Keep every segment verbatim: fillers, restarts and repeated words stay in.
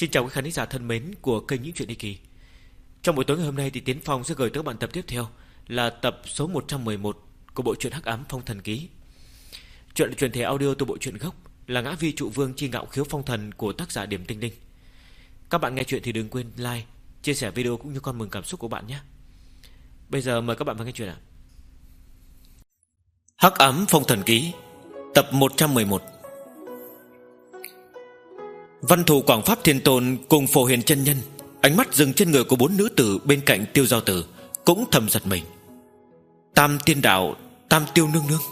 Xin chào quý khán giả thân mến của kênh Những Chuyện Đi Kỳ. Trong buổi tối ngày hôm nay thì Tiến Phong sẽ gửi tới các bạn tập tiếp theo là tập số một trăm mười một của bộ truyện Hắc Ám Phong Thần Ký. Truyện truyền thể audio từ bộ truyện gốc là Ngã Vi Trụ Vương Chi Ngạo Khiếu Phong Thần của tác giả Điểm Tinh Linh. Các bạn nghe chuyện thì đừng quên like, chia sẻ video cũng như comment cảm xúc của bạn nhé. Bây giờ mời các bạn vào nghe chuyện ạ. Hắc Ám Phong Thần Ký, tập một trăm mười một. Văn Thù Quảng Pháp Thiên Tôn cùng Phổ Hiền chân nhân ánh mắt dừng trên người của bốn nữ tử bên cạnh Tiêu Giao Tử, cũng thầm giật mình. Tam Tiên Đạo, Tam Tiêu Nương Nương.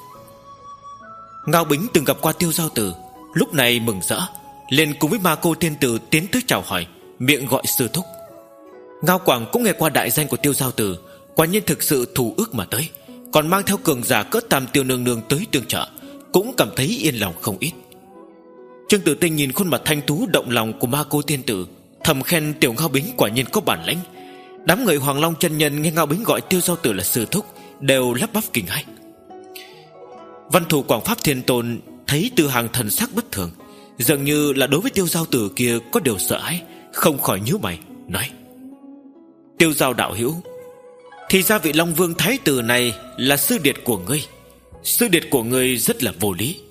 Ngao Bính từng gặp qua Tiêu Giao Tử, lúc này mừng rỡ, liền cùng với Ma Cô Tiên Tử tiến tới chào hỏi, miệng gọi sư thúc. Ngao Quảng cũng nghe qua đại danh của Tiêu Giao Tử, quả nhiên thực sự thù ước mà tới, còn mang theo cường giả cỡ Tam Tiêu Nương Nương tới tương trợ, cũng cảm thấy yên lòng không ít. Trương Tử Tinh nhìn khuôn mặt thanh tú động lòng của Ma Cô Tiên Tử, thầm khen Tiểu Ngao Bính quả nhiên có bản lĩnh. Đám người Hoàng Long chân nhân nghe Ngao Bính gọi Tiêu Giao Tử là sư thúc đều lắp bắp kinh hãi. Văn Thù Quảng Pháp Thiên Tôn thấy Từ Hàng thần sắc bất thường, dường như là đối với Tiêu Giao Tử kia có điều sợ hãi, không khỏi nhíu mày nói: Tiêu Giao đạo hữu, thì ra vị Long Vương Thái Tử này là sư điệt của ngươi. Sư điệt của ngươi rất là vô lý.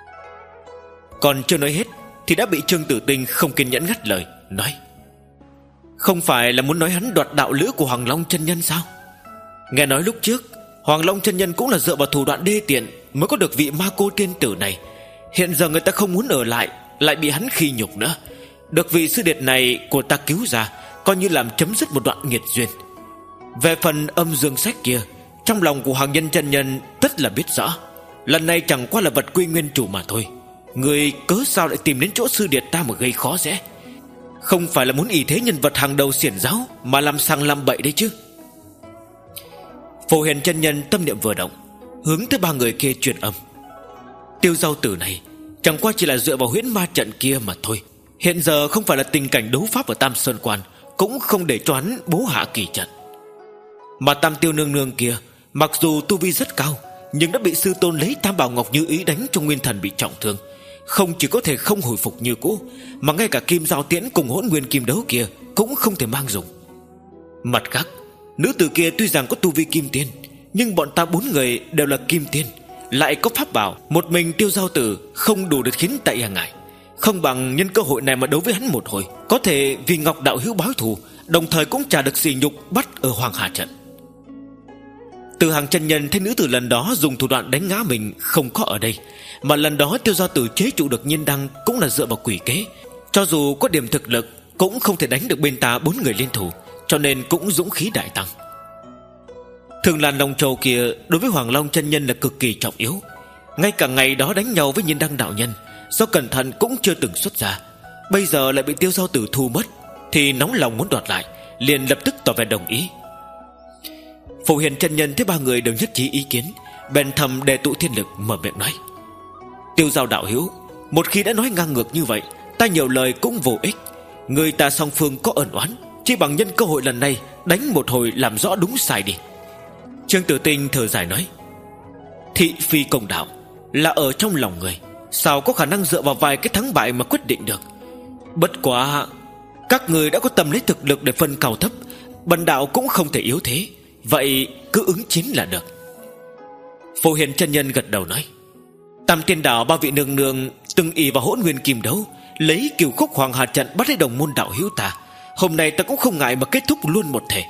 Còn chưa nói hết thì đã bị Trương Tử Tinh không kiên nhẫn ngắt lời, nói: Không phải là muốn nói hắn đoạt đạo lữ của Hoàng Long chân nhân sao? Nghe nói lúc trước Hoàng Long chân nhân cũng là dựa vào thủ đoạn đê tiện mới có được vị Ma Cô Tiên Tử này. Hiện giờ người ta không muốn ở lại, lại bị hắn khi nhục nữa. Được vị sư điệt này của ta cứu ra, coi như làm chấm dứt một đoạn nghiệt duyên. Về phần âm dương sách kia, trong lòng của Hoàng Nhân chân nhân tất là biết rõ, lần này chẳng qua là vật quy nguyên chủ mà thôi. Người cớ sao lại tìm đến chỗ sư điệt ta mà gây khó dễ? Không phải là muốn ỷ thế nhân vật hàng đầu xiển giáo mà làm sang làm bậy đấy chứ? Phổ Hiền chân nhân tâm niệm vừa động, hướng tới ba người kia truyền âm: Tiêu Giao Tử này chẳng qua chỉ là dựa vào huyễn ma trận kia mà thôi. Hiện giờ không phải là tình cảnh đấu pháp ở Tam Sơn Quan, cũng không để cho hắn bố hạ kỳ trận. Mà Tam Tiêu Nương Nương kia mặc dù tu vi rất cao, nhưng đã bị sư tôn lấy Tam Bảo Ngọc Như Ý đánh cho nguyên thần bị trọng thương, không chỉ có thể không hồi phục như cũ, mà ngay cả kim giao tiễn cùng hỗn nguyên kim đấu kia cũng không thể mang dùng. Mặt khác, nữ tử kia tuy rằng có tu vi kim tiên, nhưng bọn ta bốn người đều là kim tiên, lại có pháp bảo, một mình Tiêu Giao Tử không đủ để khiến tại hàng ngại. Không bằng nhân cơ hội này mà đấu với hắn một hồi, có thể vì Ngọc đạo hữu báo thù, đồng thời cũng trả được sỉ nhục bắt ở Hoàng Hà trận. Từ Hàng chân nhân thấy nữ tử lần đó dùng thủ đoạn đánh ngã mình không có ở đây, mà lần đó Tiêu Giao Tử chế trụ được nhiên đăng cũng là dựa vào quỷ kế, cho dù có điểm thực lực cũng không thể đánh được bên ta bốn người liên thủ, cho nên cũng dũng khí đại tăng. Thường Lan Long Châu kia đối với Hoàng Long chân nhân là cực kỳ trọng yếu, ngay cả ngày đó đánh nhau với nhiên đăng đạo nhân, do cẩn thận cũng chưa từng xuất ra, bây giờ lại bị Tiêu Giao Tử thu mất, thì nóng lòng muốn đoạt lại, liền lập tức tỏ vẻ đồng ý. Phổ Hiền chân nhân thấy ba người đều nhất trí ý kiến, bèn thầm đề tụ thiên lực mở miệng nói: Tiêu Giao đạo hữu, một khi đã nói ngang ngược như vậy, ta nhiều lời cũng vô ích. Người ta song phương có ân oán, chỉ bằng nhân cơ hội lần này đánh một hồi làm rõ đúng sai đi. Trương Tử Tinh thở dài nói: Thị phi công đạo là ở trong lòng người, sao có khả năng dựa vào vài cái thắng bại mà quyết định được. Bất quá các người đã có tâm lý thực lực để phân cao thấp, bần đạo cũng không thể yếu thế, vậy cứ ứng chiến là được. Phổ Hiền chân nhân gật đầu nói: Tam Tiên Đạo ba vị nương nương từng ỷ vào hỗn nguyên kim đấu, lấy Cửu Khúc Hoàng Hà trận bắt lấy đồng môn đạo hữu ta, hôm nay ta cũng không ngại mà kết thúc luôn một thể.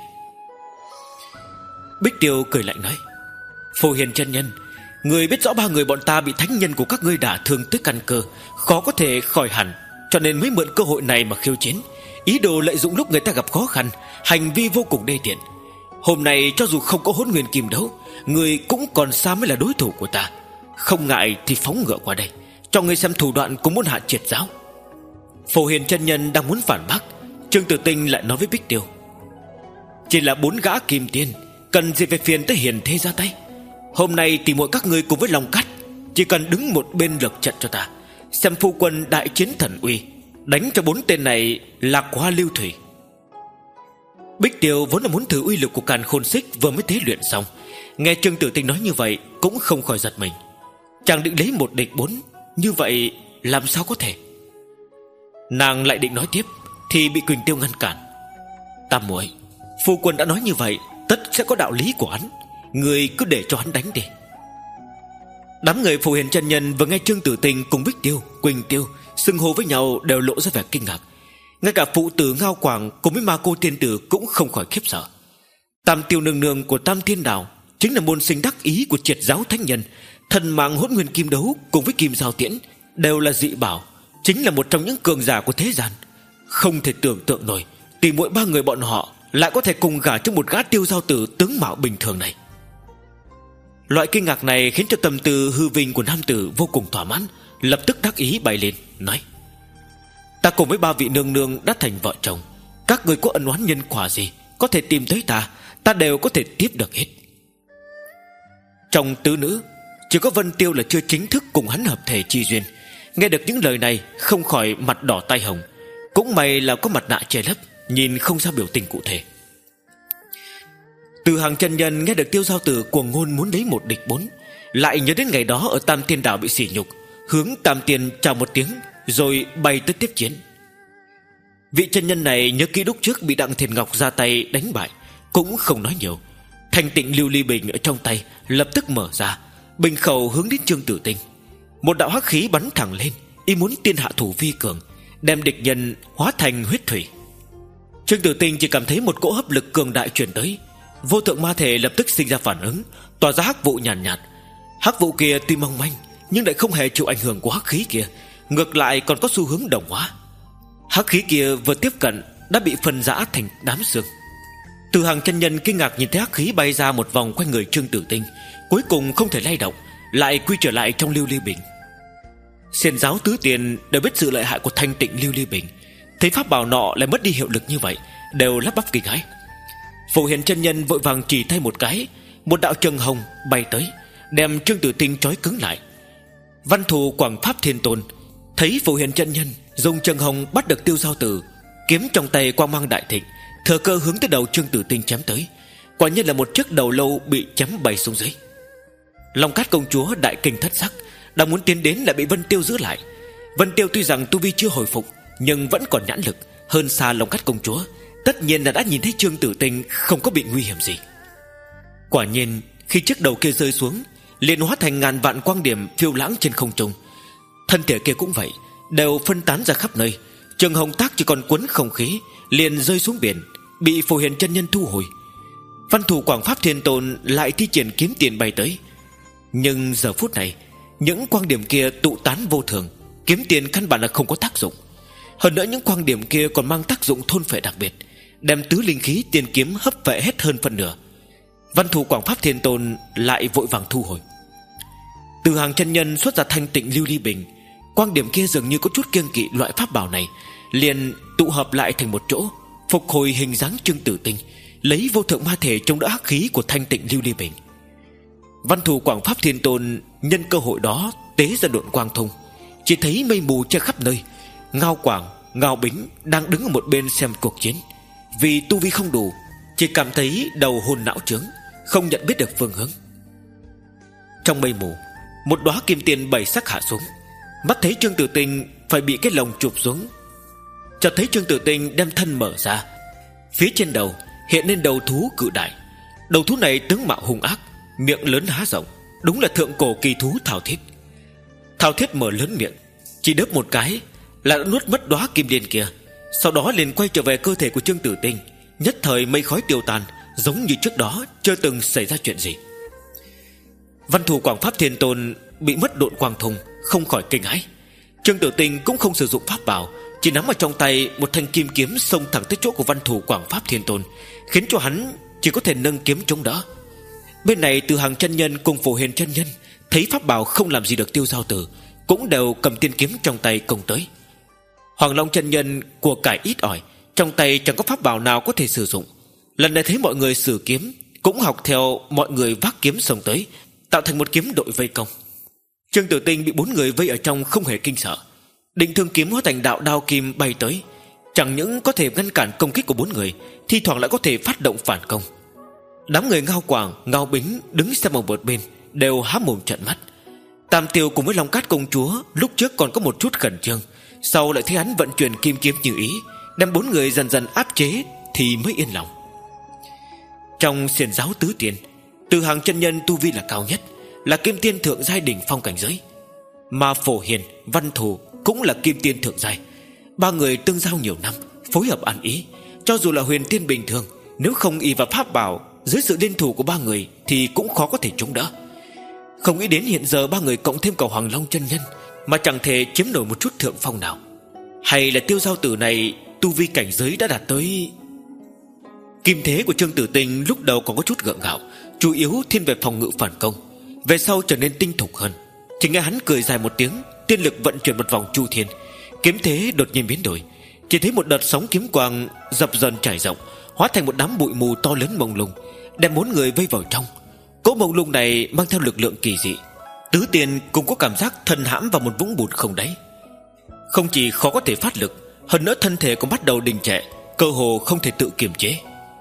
Bích Tiêu cười lạnh nói: Phổ Hiền chân nhân, người biết rõ ba người bọn ta bị thánh nhân của các ngươi đả thương tới căn cơ, khó có thể khỏi hẳn, cho nên mới mượn cơ hội này mà khiêu chiến, ý đồ lợi dụng lúc người ta gặp khó khăn, hành vi vô cùng đê tiện. Hôm nay cho dù không có hỗn nguyên kim đấu, người cũng còn xa mới là đối thủ của ta. Không ngại thì phóng ngựa qua đây, cho ngươi xem thủ đoạn của môn hạ triệt giáo. Phổ Hiền chân nhân đang muốn phản bác, Trương Tử Tinh lại nói với Bích Tiêu: Chỉ là bốn gã kim tiên, cần gì phải phiền tới hiền thế ra tay. Hôm nay tìm mọi các ngươi cùng với Long Cát, chỉ cần đứng một bên lược trận cho ta, xem phu quân đại chiến thần uy, đánh cho bốn tên này lạc hoa lưu thủy. Bích Tiêu vốn là muốn thử uy lực của Càn Khôn Xích vừa mới tế luyện xong, nghe Trương Tử Tinh nói như vậy cũng không khỏi giật mình. Chàng định lấy một địch bốn, như vậy làm sao có thể? Nàng lại định nói tiếp, thì bị Quỳnh Tiêu ngăn cản. Tam muội, phu quân đã nói như vậy, tất sẽ có đạo lý của hắn, người cứ để cho hắn đánh đi. Đám người Phổ Hiền chân nhân vừa nghe Trương Tử Tinh cùng Bích Tiêu, Quỳnh Tiêu xưng hô với nhau đều lộ ra vẻ kinh ngạc. Ngay cả phụ tử Ngao Quảng cùng với Ma Cô tiên tử cũng không khỏi khiếp sợ. Tam Tiêu nương nương của Tam Thiên Đạo chính là môn sinh đắc ý của Triệt giáo thánh nhân. Thần mạng Hỗn Nguyên Kim Đấu cùng với Kim Giao Tiễn đều là dị bảo, chính là một trong những cường giả của thế gian. Không thể tưởng tượng nổi tỷ muội ba người bọn họ lại có thể cùng gả cho một gã tiêu giao tử tướng mạo bình thường này. Loại kinh ngạc này khiến cho tâm tư hư vinh của nam tử vô cùng thỏa mãn, lập tức đắc ý bay lên nói: Ta cùng với ba vị nương nương đã thành vợ chồng, các người có ân oán nhân quả gì có thể tìm tới ta, ta đều có thể tiếp được hết. Trong tứ nữ chỉ có Vân Tiêu là chưa chính thức cùng hắn hợp thể chi duyên. Nghe được những lời này không khỏi mặt đỏ tai hồng. Cũng may là có mặt nạ che lấp, nhìn không ra biểu tình cụ thể. Từ Hàng chân nhân nghe được Tiêu giao tử cuồng ngôn muốn lấy một địch bốn, lại nhớ đến ngày đó ở Tam Tiên Đảo bị sỉ nhục, hướng Tam Tiên chào một tiếng rồi bay tới tiếp chiến. Vị chân nhân này nhớ kỹ lúc trước bị Đặng Thiền Ngọc ra tay đánh bại, cũng không nói nhiều. Thanh tịnh lưu ly bình ở trong tay lập tức mở ra, bình khẩu hướng đến Trương Tử Tinh. Một đạo hắc khí bắn thẳng lên, ý muốn tiên hạ thủ vi cường, đem địch nhân hóa thành huyết thủy. Trương Tử Tinh chỉ cảm thấy một cỗ hấp lực cường đại truyền tới, vô thượng ma thể lập tức sinh ra phản ứng, tỏa ra hắc vụ nhàn nhạt, nhạt. Hắc vụ kia tuy mong manh nhưng lại không hề chịu ảnh hưởng của hắc khí kia, ngược lại còn có xu hướng đồng hóa. Hắc khí kia vừa tiếp cận đã bị phân rã thành đám xương. Từ Hàng chân nhân kinh ngạc nhìn thấy hắc khí bay ra một vòng quanh người Trương Tử Tinh, cuối cùng không thể lay động, lại quy trở lại trong lưu ly bình. Xiển giáo tứ tiền đều biết sự lợi hại của thanh tịnh lưu ly bình, thấy pháp bảo nọ lại mất đi hiệu lực như vậy, đều lắp bắp kinh hãi. Phổ Hiền chân nhân vội vàng chỉ tay một cái, một đạo trường hồng bay tới, đem Trương Tử Tinh trói cứng lại. Văn thù Quảng Pháp Thiên Tôn thấy Phổ Hiền chân nhân dùng trường hồng bắt được Tiêu giao tử, kiếm trong tay quang mang đại thịnh, thừa cơ hướng tới đầu Trương Tử Tinh chém tới. Quả nhiên là một chiếc đầu lâu bị chém bay xuống dưới. Long Cát công chúa đại kinh thất sắc, đang muốn tiến đến lại bị Vân Tiêu giữ lại. Vân Tiêu tuy rằng tu vi chưa hồi phục, nhưng vẫn còn nhãn lực hơn xa Long Cát công chúa, tất nhiên là đã nhìn thấy Trương Tử Tinh không có bị nguy hiểm gì. Quả nhiên khi chiếc đầu kia rơi xuống, liền hóa thành ngàn vạn quang điểm phiêu lãng trên không trung. Thân thể kia cũng vậy, đều phân tán ra khắp nơi. Trường hồng tác chỉ còn quấn không khí, liền rơi xuống biển, bị Phổ Hiền chân nhân thu hồi. Văn thủ Quảng Pháp Thiên Tôn lại thi triển kiếm tiền bay tới. Nhưng giờ phút này, những quang điểm kia tụ tán vô thường, kiếm tiền căn bản là không có tác dụng. Hơn nữa những quang điểm kia còn mang tác dụng thôn phệ đặc biệt, đem tứ linh khí tiền kiếm hấp phệ hết hơn phần nửa. Văn thủ Quảng Pháp Thiên Tôn lại vội vàng thu hồi. Từ Hàng chân nhân xuất ra thanh tịnh lưu ly bình, quang điểm kia dường như có chút kiêng kỵ loại pháp bảo này, liền tụ hợp lại thành một chỗ, phục hồi hình dáng Trương Tử Tinh, lấy vô thượng ma thể chống đỡ hắc khí của thanh tịnh lưu ly bình. Văn thủ Quảng Pháp Thiên Tôn nhân cơ hội đó tế ra độn quang thông, chỉ thấy mây mù che khắp nơi. Ngao Quảng, Ngao Bính đang đứng ở một bên xem cuộc chiến, vì tu vi không đủ, chỉ cảm thấy đầu hồn não trướng, không nhận biết được phương hướng. Trong mây mù, một đóa kim tiền bảy sắc hạ xuống, mắt thấy Trương Tử Tinh phải bị cái lồng chụp xuống. Chợt thấy Trương Tử Tinh đem thân mở ra, phía trên đầu hiện lên đầu thú cự đại. Đầu thú này tướng mạo hung ác, miệng lớn há rộng, đúng là thượng cổ kỳ thú Thảo Thiết. Thảo Thiết mở lớn miệng, chỉ đớp một cái là đã nuốt mất đóa kim liên kia, sau đó liền quay trở về cơ thể của Trương Tử Tinh. Nhất thời mây khói tiêu tan, giống như trước đó chưa từng xảy ra chuyện gì. Văn thủ Quảng Pháp Thiên Tôn bị mất độn quang thông, không khỏi kinh hãi. Trương Tử Tinh cũng không sử dụng pháp bảo, chỉ nắm ở trong tay một thanh kim kiếm xông thẳng tới chỗ của Văn thủ Quảng Pháp Thiên Tôn, khiến cho hắn chỉ có thể nâng kiếm chống đỡ. Bên này Từ Hàng chân nhân cùng Phổ Hiền chân nhân thấy pháp bảo không làm gì được Tiêu giao tử, cũng đều cầm tiên kiếm trong tay công tới. Hoàng Long chân nhân của cải ít ỏi, trong tay chẳng có pháp bảo nào có thể sử dụng. Lần này thấy mọi người sử kiếm, cũng học theo mọi người vác kiếm xông tới, tạo thành một kiếm đội vây công. Trương Tử Tinh bị bốn người vây ở trong không hề kinh sợ, định thương kiếm hóa thành đạo đao kim bay tới, chẳng những có thể ngăn cản công kích của bốn người, thi thoảng lại có thể phát động phản công. Đám người Ngao Quảng, Ngao Bính đứng xem ở một bên đều há mồm trợn mắt. Tam Tiêu cùng với Long Cát công chúa lúc trước còn có một chút khẩn trương, sau lại thấy hắn vận chuyển kim kiếm như ý, đem bốn người dần dần áp chế thì mới yên lòng. Trong xiển giáo tứ tiên, Từ Hàng chân nhân tu vi là cao nhất, là kim tiên thượng giai đỉnh phong cảnh giới, mà Phổ Hiền, Văn Thù cũng là kim tiên thượng giai. Ba người tương giao nhiều năm, phối hợp ăn ý. Cho dù là huyền tiên bình thường, nếu không ỷ vào pháp bảo, dưới sự liên thủ của ba người thì cũng khó có thể chống đỡ. Không nghĩ đến hiện giờ ba người cộng thêm cả Hoàng Long chân nhân mà chẳng thể chiếm nổi một chút thượng phong nào. Hay là Tiêu Giao Tử này tu vi cảnh giới đã đạt tới... Kim thế của Trương Tử Tinh lúc đầu còn có chút gượng gạo, chủ yếu thiên về phòng ngự phản công, về sau trở nên tinh thục hơn. Chỉ nghe hắn cười dài một tiếng, tiên lực vận chuyển một vòng chu thiên, kiếm thế đột nhiên biến đổi. Chỉ thấy một đợt sóng kiếm quang dập dần trải rộng, hóa thành một đám bụi mù to lớn mông lung, đem bốn người vây vào trong. Cỗ mông lung này mang theo lực lượng kỳ dị. Tứ tiên cũng có cảm giác thân hãm vào một vũng bùn không đáy. Không chỉ khó có thể phát lực, hơn nữa thân thể cũng bắt đầu đình trệ, cơ hồ không thể tự kiềm chế.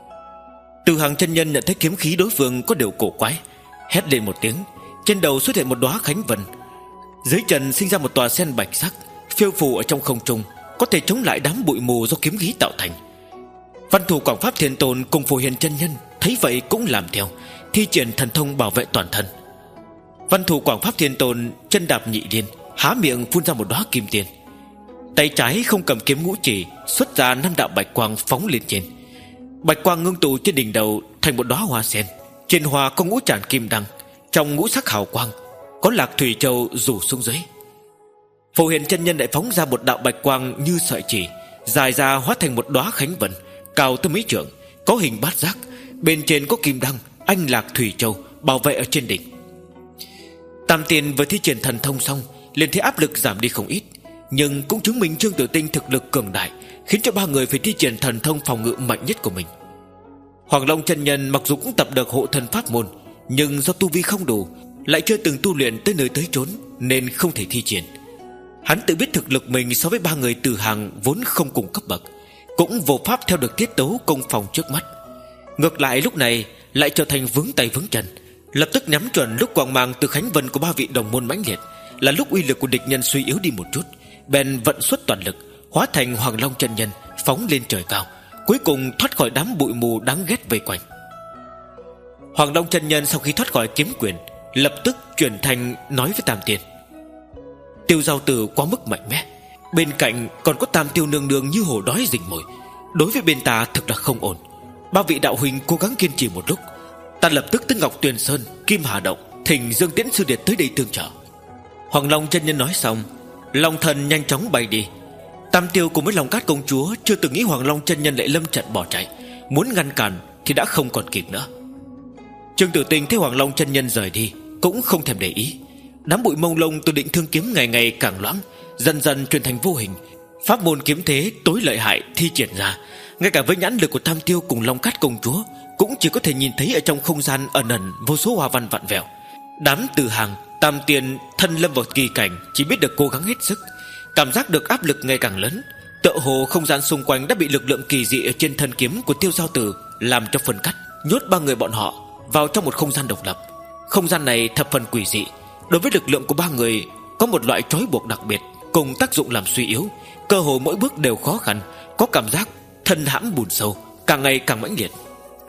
Từ Hàng chân nhân nhận thấy kiếm khí đối phương có điều cổ quái, hét lên một tiếng. Trên đầu xuất hiện một đóa khánh vân, dưới chân sinh ra một tòa sen bạch sắc, phiêu phù ở trong không trung, có thể chống lại đám bụi mù do kiếm khí tạo thành. Văn Thủ Quảng Pháp Thiên Tôn cùng Phổ Hiền chân nhân thấy vậy cũng làm theo, thi triển thần thông bảo vệ toàn thân. Văn Thủ Quảng Pháp Thiên Tôn chân đạp nhị liên, há miệng phun ra một đóa kim tiền. Tay trái không cầm kiếm ngũ chỉ, xuất ra năm đạo bạch quang phóng lên trên. Bạch quang ngưng tụ trên đỉnh đầu thành một đóa hoa sen, trên hoa có ngũ tràn kim đăng, trong ngũ sắc hào quang có lạc thủy châu rủ xuống dưới. Phổ Hiền chân nhân lại phóng ra một đạo bạch quang như sợi chỉ, dài ra hóa thành một đóa khánh vân, cao tới mấy trượng, có hình bát giác, bên trên có kim đăng, anh lạc thủy châu bảo vệ ở trên đỉnh. Tam tiên vừa thi triển thần thông xong, liền thấy áp lực giảm đi không ít, nhưng cũng chứng minh Trương Tử Tinh thực lực cường đại, khiến cho ba người phải thi triển thần thông phòng ngự mạnh nhất của mình. Hoàng Long chân nhân mặc dù cũng tập được hộ thân pháp môn, nhưng do tu vi không đủ, lại chưa từng tu luyện tới nơi tới chốn, nên không thể thi triển. Hắn tự biết thực lực mình so với ba người Từ Hàng vốn không cùng cấp bậc, cũng vô pháp theo được tiết tấu công phòng trước mắt. Ngược lại lúc này lại trở thành vướng tay vướng chân, lập tức nhắm chuẩn lúc quang mang từ khánh vân của ba vị đồng môn mãnh liệt, là lúc uy lực của địch nhân suy yếu đi một chút, bèn vận xuất toàn lực, hóa thành Hoàng Long chân nhân phóng lên trời cao, cuối cùng thoát khỏi đám bụi mù đáng ghét vây quanh. Hoàng Long chân nhân sau khi thoát khỏi kiếm quyền, lập tức chuyển thành nói với Tam Tiên: Tiêu Giao Tử quá mức mạnh mẽ, bên cạnh còn có Tam Tiêu nương nương như hổ đói rình mồi, đối với bên ta thực là không ổn. Ba vị đạo huynh cố gắng kiên trì một lúc, ta lập tức tới Ngọc Tuyền Sơn, Kim Hà Động, thỉnh Dương Tiễn sư điệt tới đây tương trợ. Hoàng Long chân nhân nói xong, Long thần nhanh chóng bay đi. Tam Tiêu cùng với Long Cát công chúa chưa từng nghĩ Hoàng Long chân nhân lại lâm trận bỏ chạy, muốn ngăn cản thì đã không còn kịp nữa. Trương Tử Tinh thấy Hoàng Long chân nhân rời đi cũng không thèm để ý. Đám bụi mông lung từ Định Thương kiếm ngày ngày càng loãng, dần dần chuyển thành vô hình. Pháp môn kiếm thế tối lợi hại thi triển ra, ngay cả với nhãn lực của Tam Tiêu cùng Long Cát công chúa cũng chỉ có thể nhìn thấy ở trong không gian ẩn ẩn vô số hoa văn vặn vẹo. Đám Từ Hàng, Tam Tiên thân lâm vào kỳ cảnh, chỉ biết được cố gắng hết sức, cảm giác được áp lực ngày càng lớn. Tựa hồ không gian xung quanh đã bị lực lượng kỳ dị ở trên thân kiếm của Tiêu Giao Tử làm cho phân cắt, nhốt ba người bọn họ vào trong một không gian độc lập. Không gian này thập phần quỷ dị, đối với lực lượng của ba người có một loại trói buộc đặc biệt, cùng tác dụng làm suy yếu, cơ hồ mỗi bước đều khó khăn, có cảm giác thân hãm bùn sâu, càng ngày càng mãnh liệt.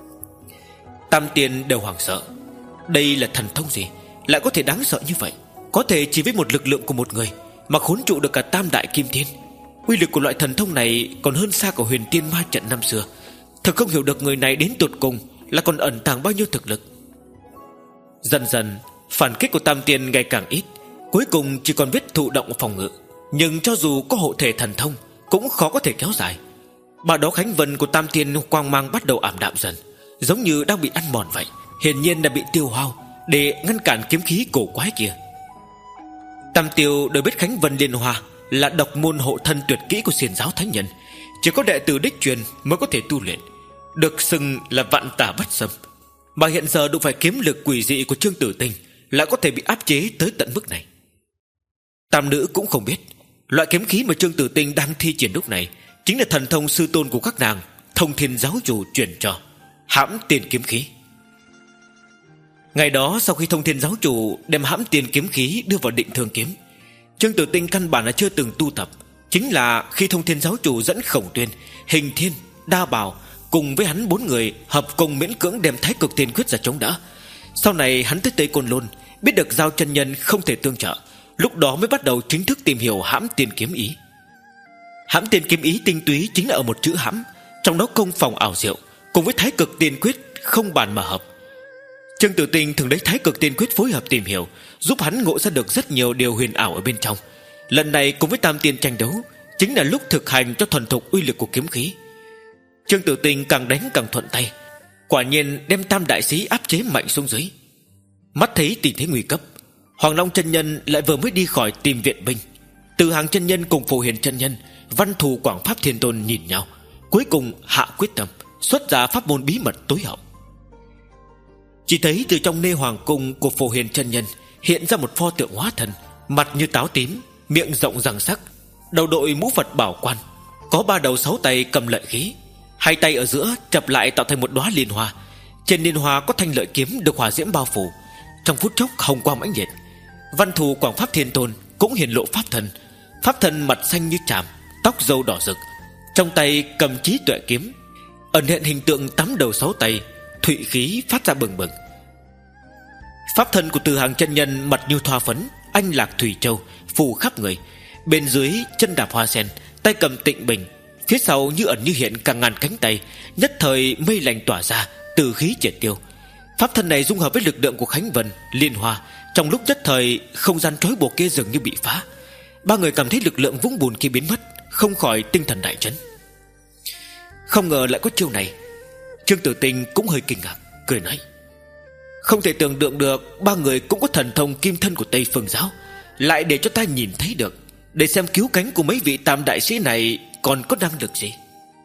Tam Tiên đều hoảng sợ, đây là thần thông gì lại có thể đáng sợ như vậy, có thể chỉ với một lực lượng của một người mà khốn trụ được cả tam đại kim tiên. Uy lực của loại thần thông này còn hơn xa của huyền tiên ma trận năm xưa. Thật không hiểu được người này đến tột cùng là còn ẩn tàng bao nhiêu thực lực. Dần dần phản kích của Tam Tiên ngày càng ít, cuối cùng chỉ còn biết thụ động phòng ngự. Nhưng cho dù có hộ thể thần thông cũng khó có thể kéo dài. Bà đó khánh vân của Tam Tiên quang mang bắt đầu ảm đạm dần, giống như đang bị ăn mòn vậy, hiển nhiên đã bị tiêu hao để ngăn cản kiếm khí cổ quái kia. Tam Tiêu đều biết khánh vân liên hoa là độc môn hộ thân tuyệt kỹ của xiển giáo thánh nhân, chỉ có đệ tử đích truyền mới có thể tu luyện, được xưng là vạn tà bất xâm. Mà hiện giờ đụng phải kiếm lực quỷ dị của Trương Tử Tinh, lại có thể bị áp chế tới tận mức này. Tam nữ cũng không biết loại kiếm khí mà Trương Tử Tinh đang thi triển lúc này chính là thần thông sư tôn của các nàng Thông Thiên giáo chủ truyền cho, hãm tiền kiếm khí. Ngày đó sau khi Thông Thiên giáo chủ đem hãm tiền kiếm khí đưa vào Định Thương kiếm, Trương Tử Tinh căn bản là chưa từng tu tập, chính là khi Thông Thiên giáo chủ dẫn Khổng Tuyên, Hình Thiên, Đa Bảo cùng với hắn bốn người hợp cùng miễn cưỡng đem Thái Cực Tiên Quyết ra chống đỡ. Sau này hắn tới Tây Côn Lôn, biết được Giao chân nhân không thể tương trợ, lúc đó mới bắt đầu chính thức tìm hiểu hãm tiên kiếm ý. Hãm tiên kiếm ý tinh túy chính là ở một chữ hãm, trong đó công phòng ảo diệu cùng với Thái Cực Tiên Quyết không bàn mà hợp. Trương Tử Tinh thường lấy Thái Cực Tiên Quyết phối hợp tìm hiểu, giúp hắn ngộ ra được rất nhiều điều huyền ảo ở bên trong. Lần này cùng với Tam Tiên tranh đấu, chính là lúc thực hành cho thuần thục uy lực của kiếm khí. Trương Tử Tinh càng đánh càng thuận tay, quả nhiên đem Tam đại sĩ áp chế mạnh xuống dưới. Mắt thấy tình thế nguy cấp, Hoàng Long chân nhân lại vừa mới đi khỏi tìm viện binh. Từ Hàng chân nhân cùng Phổ Hiền chân nhân, Văn Thù Quảng Pháp Thiên Tôn nhìn nhau, cuối cùng hạ quyết tâm xuất ra pháp môn bí mật tối hậu. Chỉ thấy từ trong nê hoàng cung của Phổ Hiền chân nhân hiện ra một pho tượng hóa thân, mặt như táo tím, miệng rộng răng sắc, đầu đội mũ Phật bảo quan, có ba đầu sáu tay cầm lợi khí, hai tay ở giữa chập lại tạo thành một đóa liên hoa. Trên liên hoa có thanh lợi kiếm được hỏa diễm bao phủ, trong phút chốc hồng quang mãnh liệt. Văn Thù Quảng Pháp Thiên Tôn cũng hiện lộ pháp thân, pháp thân mặt xanh như tràm, tóc râu đỏ rực, trong tay cầm trí tuệ kiếm, ẩn hiện hình tượng tám đầu sáu tay, thụy khí phát ra bừng bừng. Pháp thân của Từ Hàng chân nhân mặt như thoa phấn, anh lạc thủy châu phủ khắp người, bên dưới chân đạp hoa sen, tay cầm tịnh bình, phía sau như ẩn như hiện cả ngàn cánh tay, nhất thời mây lành tỏa ra, từ khí triệt tiêu. Pháp thân này dung hợp với lực lượng của Khánh Vân, Liên Hoa, trong lúc nhất thời không gian trói buộc kia dường như bị phá. Ba người cảm thấy lực lượng vũng bùn kia biến mất, không khỏi tinh thần đại chấn. Không ngờ lại có chiêu này. Trương Tử Tinh cũng hơi kinh ngạc, cười nói: không thể tưởng tượng được ba người cũng có thần thông kim thân của Tây Phương giáo, lại để cho ta nhìn thấy được, để xem cứu cánh của mấy vị Tam đại sĩ này còn có năng lực gì.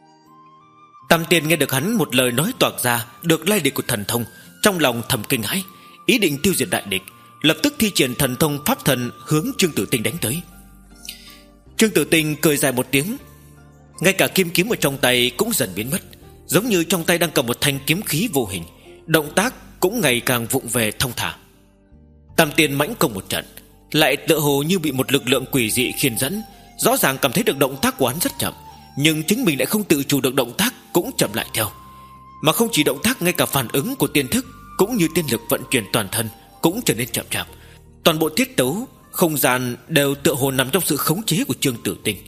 Tam Tiên nghe được hắn một lời nói toạc ra được lai lịch của thần thông, trong lòng thầm kinh hãi, ý định tiêu diệt đại địch, lập tức thi triển thần thông pháp thần hướng Trương Tử Tinh đánh tới. Trương Tử Tinh cười dài một tiếng, ngay cả kim kiếm ở trong tay cũng dần biến mất, giống như trong tay đang cầm một thanh kiếm khí vô hình, động tác cũng ngày càng vụng về thông thả. Tam Tiên mãnh công một trận, lại tựa hồ như bị một lực lượng quỷ dị khiên dẫn, rõ ràng cảm thấy được động tác của hắn rất chậm, nhưng chính mình lại không tự chủ được động tác cũng chậm lại theo. Mà không chỉ động tác, ngay cả phản ứng của tiên thức cũng như tiên lực vận chuyển toàn thân cũng trở nên chậm chạp. Toàn bộ tiết tấu, không gian đều tựa hồ nằm trong sự khống chế của Trương Tử Tinh.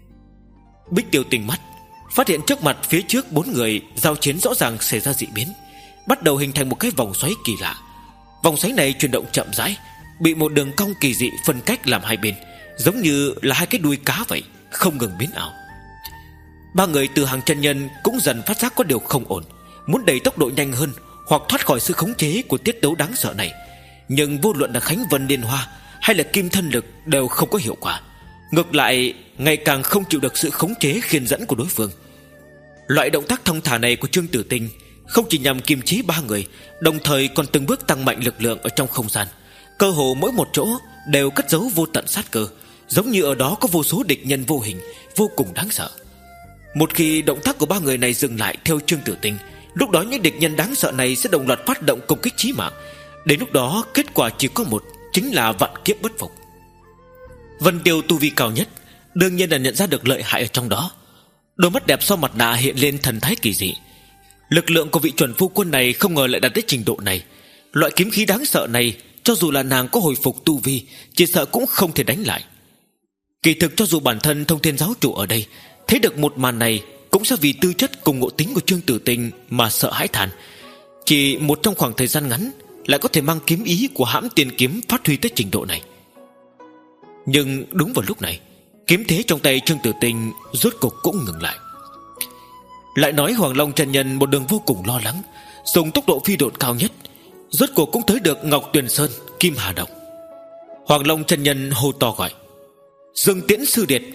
Bích Tiêu tinh mắt phát hiện trước mặt phía trước bốn người giao chiến rõ ràng xảy ra dị biến, bắt đầu hình thành một cái vòng xoáy kỳ lạ. Vòng xoáy này chuyển động chậm rãi, bị một đường cong kỳ dị phân cách làm hai bên, giống như là hai cái đuôi cá vậy, không ngừng biến ảo. Ba người Từ Hàng chân nhân cũng dần phát giác có điều không ổn, muốn đẩy tốc độ nhanh hơn hoặc thoát khỏi sự khống chế của tiết tấu đáng sợ này, nhưng vô luận là Khánh Vân, Liên Hoa hay là kim thân lực đều không có hiệu quả, ngược lại ngày càng không chịu được sự khống chế khiên dẫn của đối phương. Loại động tác thông thả này của Trương Tử Tinh không chỉ nhằm kiềm chế ba người, đồng thời còn từng bước tăng mạnh lực lượng ở trong không gian. Cơ hồ mỗi một chỗ đều cất giấu vô tận sát cơ, giống như ở đó có vô số địch nhân vô hình, vô cùng đáng sợ. Một khi động tác của ba người này dừng lại theo Trương Tử Tinh, lúc đó những địch nhân đáng sợ này sẽ đồng loạt phát động công kích chí mạng. Đến lúc đó kết quả chỉ có một, chính là vạn kiếp bất phục. Vân Tiêu tu vi cao nhất, đương nhiên là nhận ra được lợi hại ở trong đó. Đôi mắt đẹp sau mặt nạ hiện lên thần thái kỳ dị. Lực lượng của vị chuẩn phu quân này không ngờ lại đạt đến trình độ này. Loại kiếm khí đáng sợ này, cho dù là nàng có hồi phục tu vi, chỉ sợ cũng không thể đánh lại. Kỳ thực cho dù bản thân Thông Thiên giáo chủ ở đây thấy được một màn này, cũng sẽ vì tư chất cùng ngộ tính của Trương Tử Tinh mà sợ hãi than. Chỉ một trong khoảng thời gian ngắn lại có thể mang kiếm ý của hãm tiên kiếm phát huy tới trình độ này. Nhưng đúng vào lúc này, kiếm thế trong tay Trương Tử Tinh rốt cục cũng ngừng lại. Lại nói Hoàng Long chân nhân một đường vô cùng lo lắng, dùng tốc độ phi độn cao nhất, rốt cuộc cũng tới được Ngọc Tuyền Sơn, Kim Hà Động. Hoàng Long chân nhân hô to gọi: Dương Tiễn sư điệt.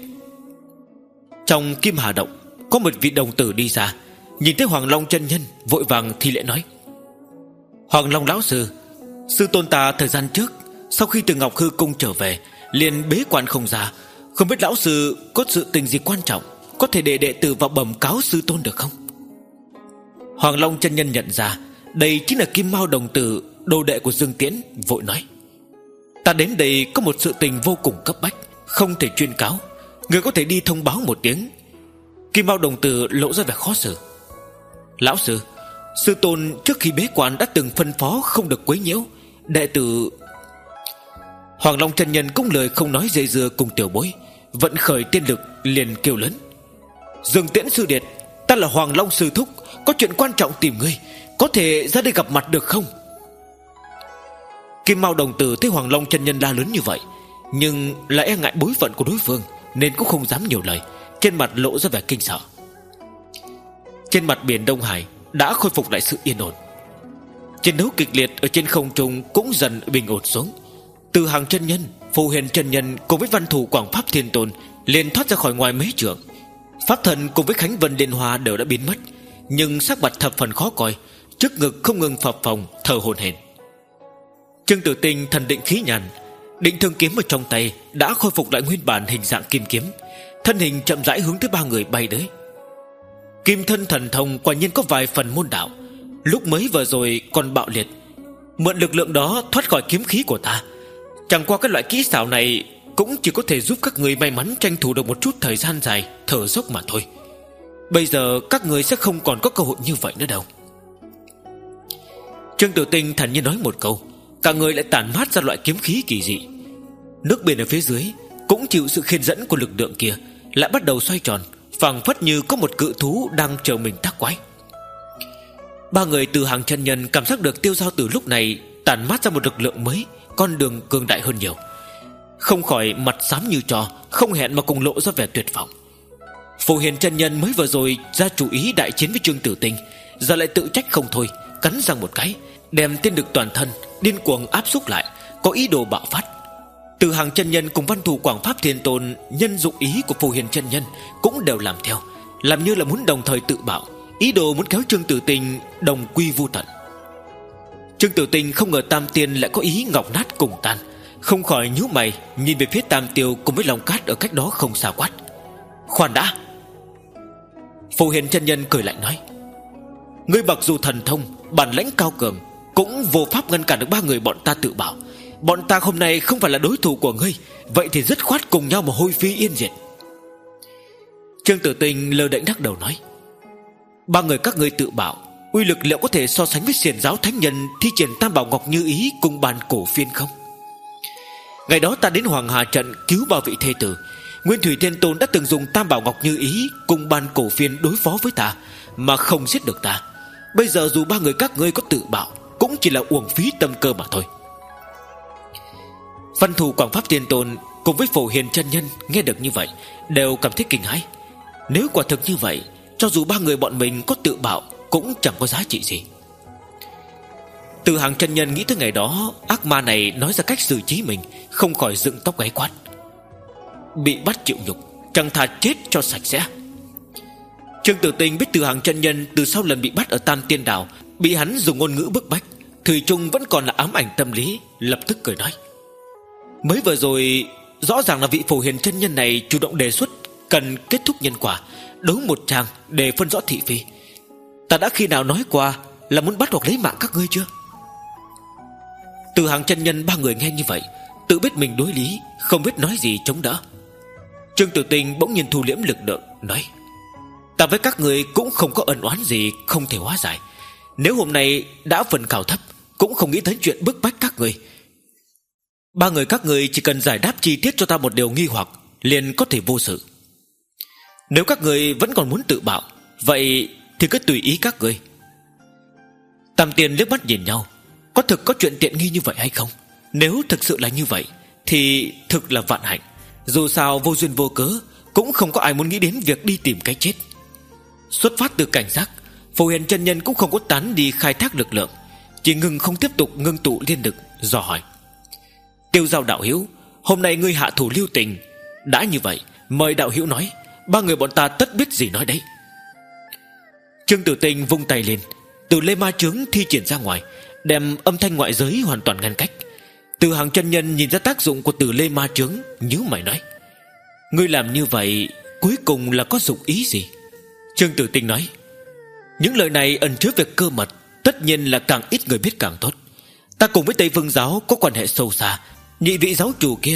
Trong Kim Hà Động có một vị đồng tử đi ra, nhìn thấy Hoàng Long chân nhân vội vàng thi lễ nói: Hoàng Long lão sư, sư tôn ta thời gian trước sau khi từ Ngọc Hư cung trở về liền bế quan không ra, không biết lão sư có sự tình gì quan trọng, có thể để đệ tử vào bẩm cáo sư tôn được không? Hoàng Long chân nhân nhận ra đây chính là Kim Mao đồng tử, đồ đệ của Dương Tiễn, vội nói: Ta đến đây có một sự tình vô cùng cấp bách, không thể chuyên cáo, Người có thể đi thông báo một tiếng. Kim Mao đồng tử lộ ra vẻ khó xử. Lão sư, sư tôn trước khi bế quan đã từng phân phó không được quấy nhiễu đệ tử. Hoàng Long chân nhân cũng lời không nói dây dưa cùng tiểu bối, vận khởi tiên lực liền kêu lớn: Dương Tiễn sư điệt, ta là Hoàng Long sư thúc, có chuyện quan trọng tìm ngươi, có thể ra đây gặp mặt được không? Kim Mao đồng tử thấy Hoàng Long chân nhân la lớn như vậy, nhưng lại e ngại bối phận của đối phương, nên cũng không dám nhiều lời, trên mặt lộ ra vẻ kinh sợ. Trên mặt biển Đông Hải đã khôi phục lại sự yên ổn. Chiến đấu kịch liệt ở trên không trung cũng dần bình ổn xuống. Từ Hàng chân nhân, Phù Hiền chân nhân cùng với văn thủ Quảng Pháp Thiên Tôn liền thoát ra khỏi ngoài mấy trượng. Pháp thần cùng với Khánh Vân Liên Hoa đều đã biến mất, nhưng sắc mặt thập phần khó coi, trước ngực không ngừng phập phồng thở hổn hển. Trương Tử Tinh thần định khí nhàn, định thương kiếm ở trong tay đã khôi phục lại nguyên bản hình dạng kim kiếm, thân hình chậm rãi hướng tới ba người bay tới. Kim thân thần thông quả nhiên có vài phần môn đạo, lúc mới vừa rồi còn bạo liệt, mượn lực lượng đó thoát khỏi kiếm khí của ta. Chẳng qua cái loại kỹ xảo này cũng chỉ có thể giúp các người may mắn tranh thủ được một chút thời gian dài thở dốc mà thôi. Bây giờ các người sẽ không còn có cơ hội như vậy nữa đâu. Trương Tử Tinh thản nhiên nói một câu, cả người lại tản mát ra loại kiếm khí kỳ dị. Nước biển ở phía dưới cũng chịu sự khiên dẫn của lực lượng kia, lại bắt đầu xoay tròn, phảng phất như có một cự thú đang chờ mình tác quái. Ba người từ Hàng chân nhân cảm giác được Tiêu Giao Tử lúc này tản mát ra một lực lượng mới, con đường cường đại hơn nhiều, không khỏi mặt xám như trò, không hẹn mà cùng lộ ra vẻ tuyệt vọng. Phù Hiền chân nhân mới vừa rồi ra chủ ý đại chiến với Trương Tử Tinh, giờ lại tự trách không thôi, cắn răng một cái, đem tiên lực toàn thân điên cuồng áp xúc lại, có ý đồ bạo phát. Từ Hàng chân nhân cùng văn thủ Quảng Pháp Thiên Tôn nhân dụng ý của Phù Hiền chân nhân cũng đều làm theo, làm như là muốn đồng thời tự bạo, ý đồ muốn kéo Trương Tử Tinh đồng quy vu tận. Trương Tử Tinh không ngờ Tam Tiên lại có ý ngọc nát cùng tan, không khỏi nhíu mày nhìn về phía Tam Tiêu cùng với Long Cát ở cách đó không xa quát: Khoan đã! Phù Hiền chân nhân cười lạnh nói: Ngươi mặc dù thần thông bản lãnh cao cường, cũng vô pháp ngăn cản được ba người bọn ta tự bảo. Bọn ta hôm nay không phải là đối thủ của ngươi, vậy thì dứt khoát cùng nhau mà hôi phi yên diệt. Trương Tử Tinh lơ đễnh đắc đầu nói: Ba người các ngươi tự bảo, uy lực liệu có thể so sánh với xiển giáo thánh nhân thi triển Tam Bảo Ngọc Như Ý cùng bàn cổ phiên không? Ngày đó ta đến Hoàng Hà trận cứu ba vị thê tử, Nguyên Thủy Thiên Tôn đã từng dùng Tam Bảo Ngọc Như Ý cùng bàn cổ phiên đối phó với ta, mà không giết được ta. Bây giờ dù ba người các ngươi có tự bảo, cũng chỉ là uổng phí tâm cơ mà thôi. Văn thủ Quảng Pháp Thiên Tôn cùng với Phổ Hiền chân nhân nghe được như vậy đều cảm thấy kinh hãi. Nếu quả thực như vậy, cho dù ba người bọn mình có tự bảo cũng chẳng có giá trị gì. Từ Hàng chân nhân nghĩ tới ngày đó ác ma này nói ra cách xử trí mình, không khỏi dựng tóc gáy quát: Bị bắt chịu nhục, chẳng thà chết cho sạch sẽ. Trương Tử Tinh biết Từ Hàng chân nhân từ sau lần bị bắt ở Tam Tiên Đảo bị hắn dùng ngôn ngữ bức bách, thủy chung vẫn còn là ám ảnh tâm lý, lập tức cười nói: Mới vừa rồi rõ ràng là vị Phổ Hiền chân nhân này chủ động đề xuất cần kết thúc nhân quả, đấu một tràng để phân rõ thị phi. Ta đã khi nào nói qua là muốn bắt hoặc lấy mạng các ngươi chưa? Từ Hàng chân nhân ba người nghe như vậy, tự biết mình đối lý, không biết nói gì chống đỡ. Trương Tử Tinh bỗng nhiên thu liễm lực lượng, nói: Ta với các người cũng không có ân oán gì không thể hóa giải. Nếu hôm nay đã phần khảo thấp, cũng không nghĩ tới chuyện bức bách các người. Ba người các người chỉ cần giải đáp chi tiết cho ta một điều nghi hoặc, liền có thể vô sự. Nếu các người vẫn còn muốn tự bạo, vậy thì cứ tùy ý các người. Tam Tiên liếc mắt nhìn nhau, có thực có chuyện tiện nghi như vậy hay không? Nếu thực sự là như vậy thì thực là vạn hạnh. Dù sao vô duyên vô cớ, cũng không có ai muốn nghĩ đến việc đi tìm cái chết. Xuất phát từ cảnh giác, Phổ Hiền chân nhân cũng không có tán đi khai thác lực lượng, chỉ ngừng không tiếp tục ngưng tụ liên lực, dò hỏi: Tiêu Giao đạo hữu, hôm nay ngươi hạ thủ lưu tình, đã như vậy mời đạo hữu nói, ba người bọn ta tất biết gì nói đấy. Trương Tử Tinh vung tay lên, từ lê ma chướng thi triển ra ngoài, đem âm thanh ngoại giới hoàn toàn ngăn cách. Từ Hàng chân nhân nhìn ra tác dụng của từ lê ma chướng, nhíu mày nói: Ngươi làm như vậy cuối cùng là có dụng ý gì? Trương Tử Tinh nói: Những lời này ẩn chứa việc cơ mật, tất nhiên là càng ít người biết càng tốt. Ta cùng với Tây Vương giáo có quan hệ sâu xa, nhị vị giáo chủ kia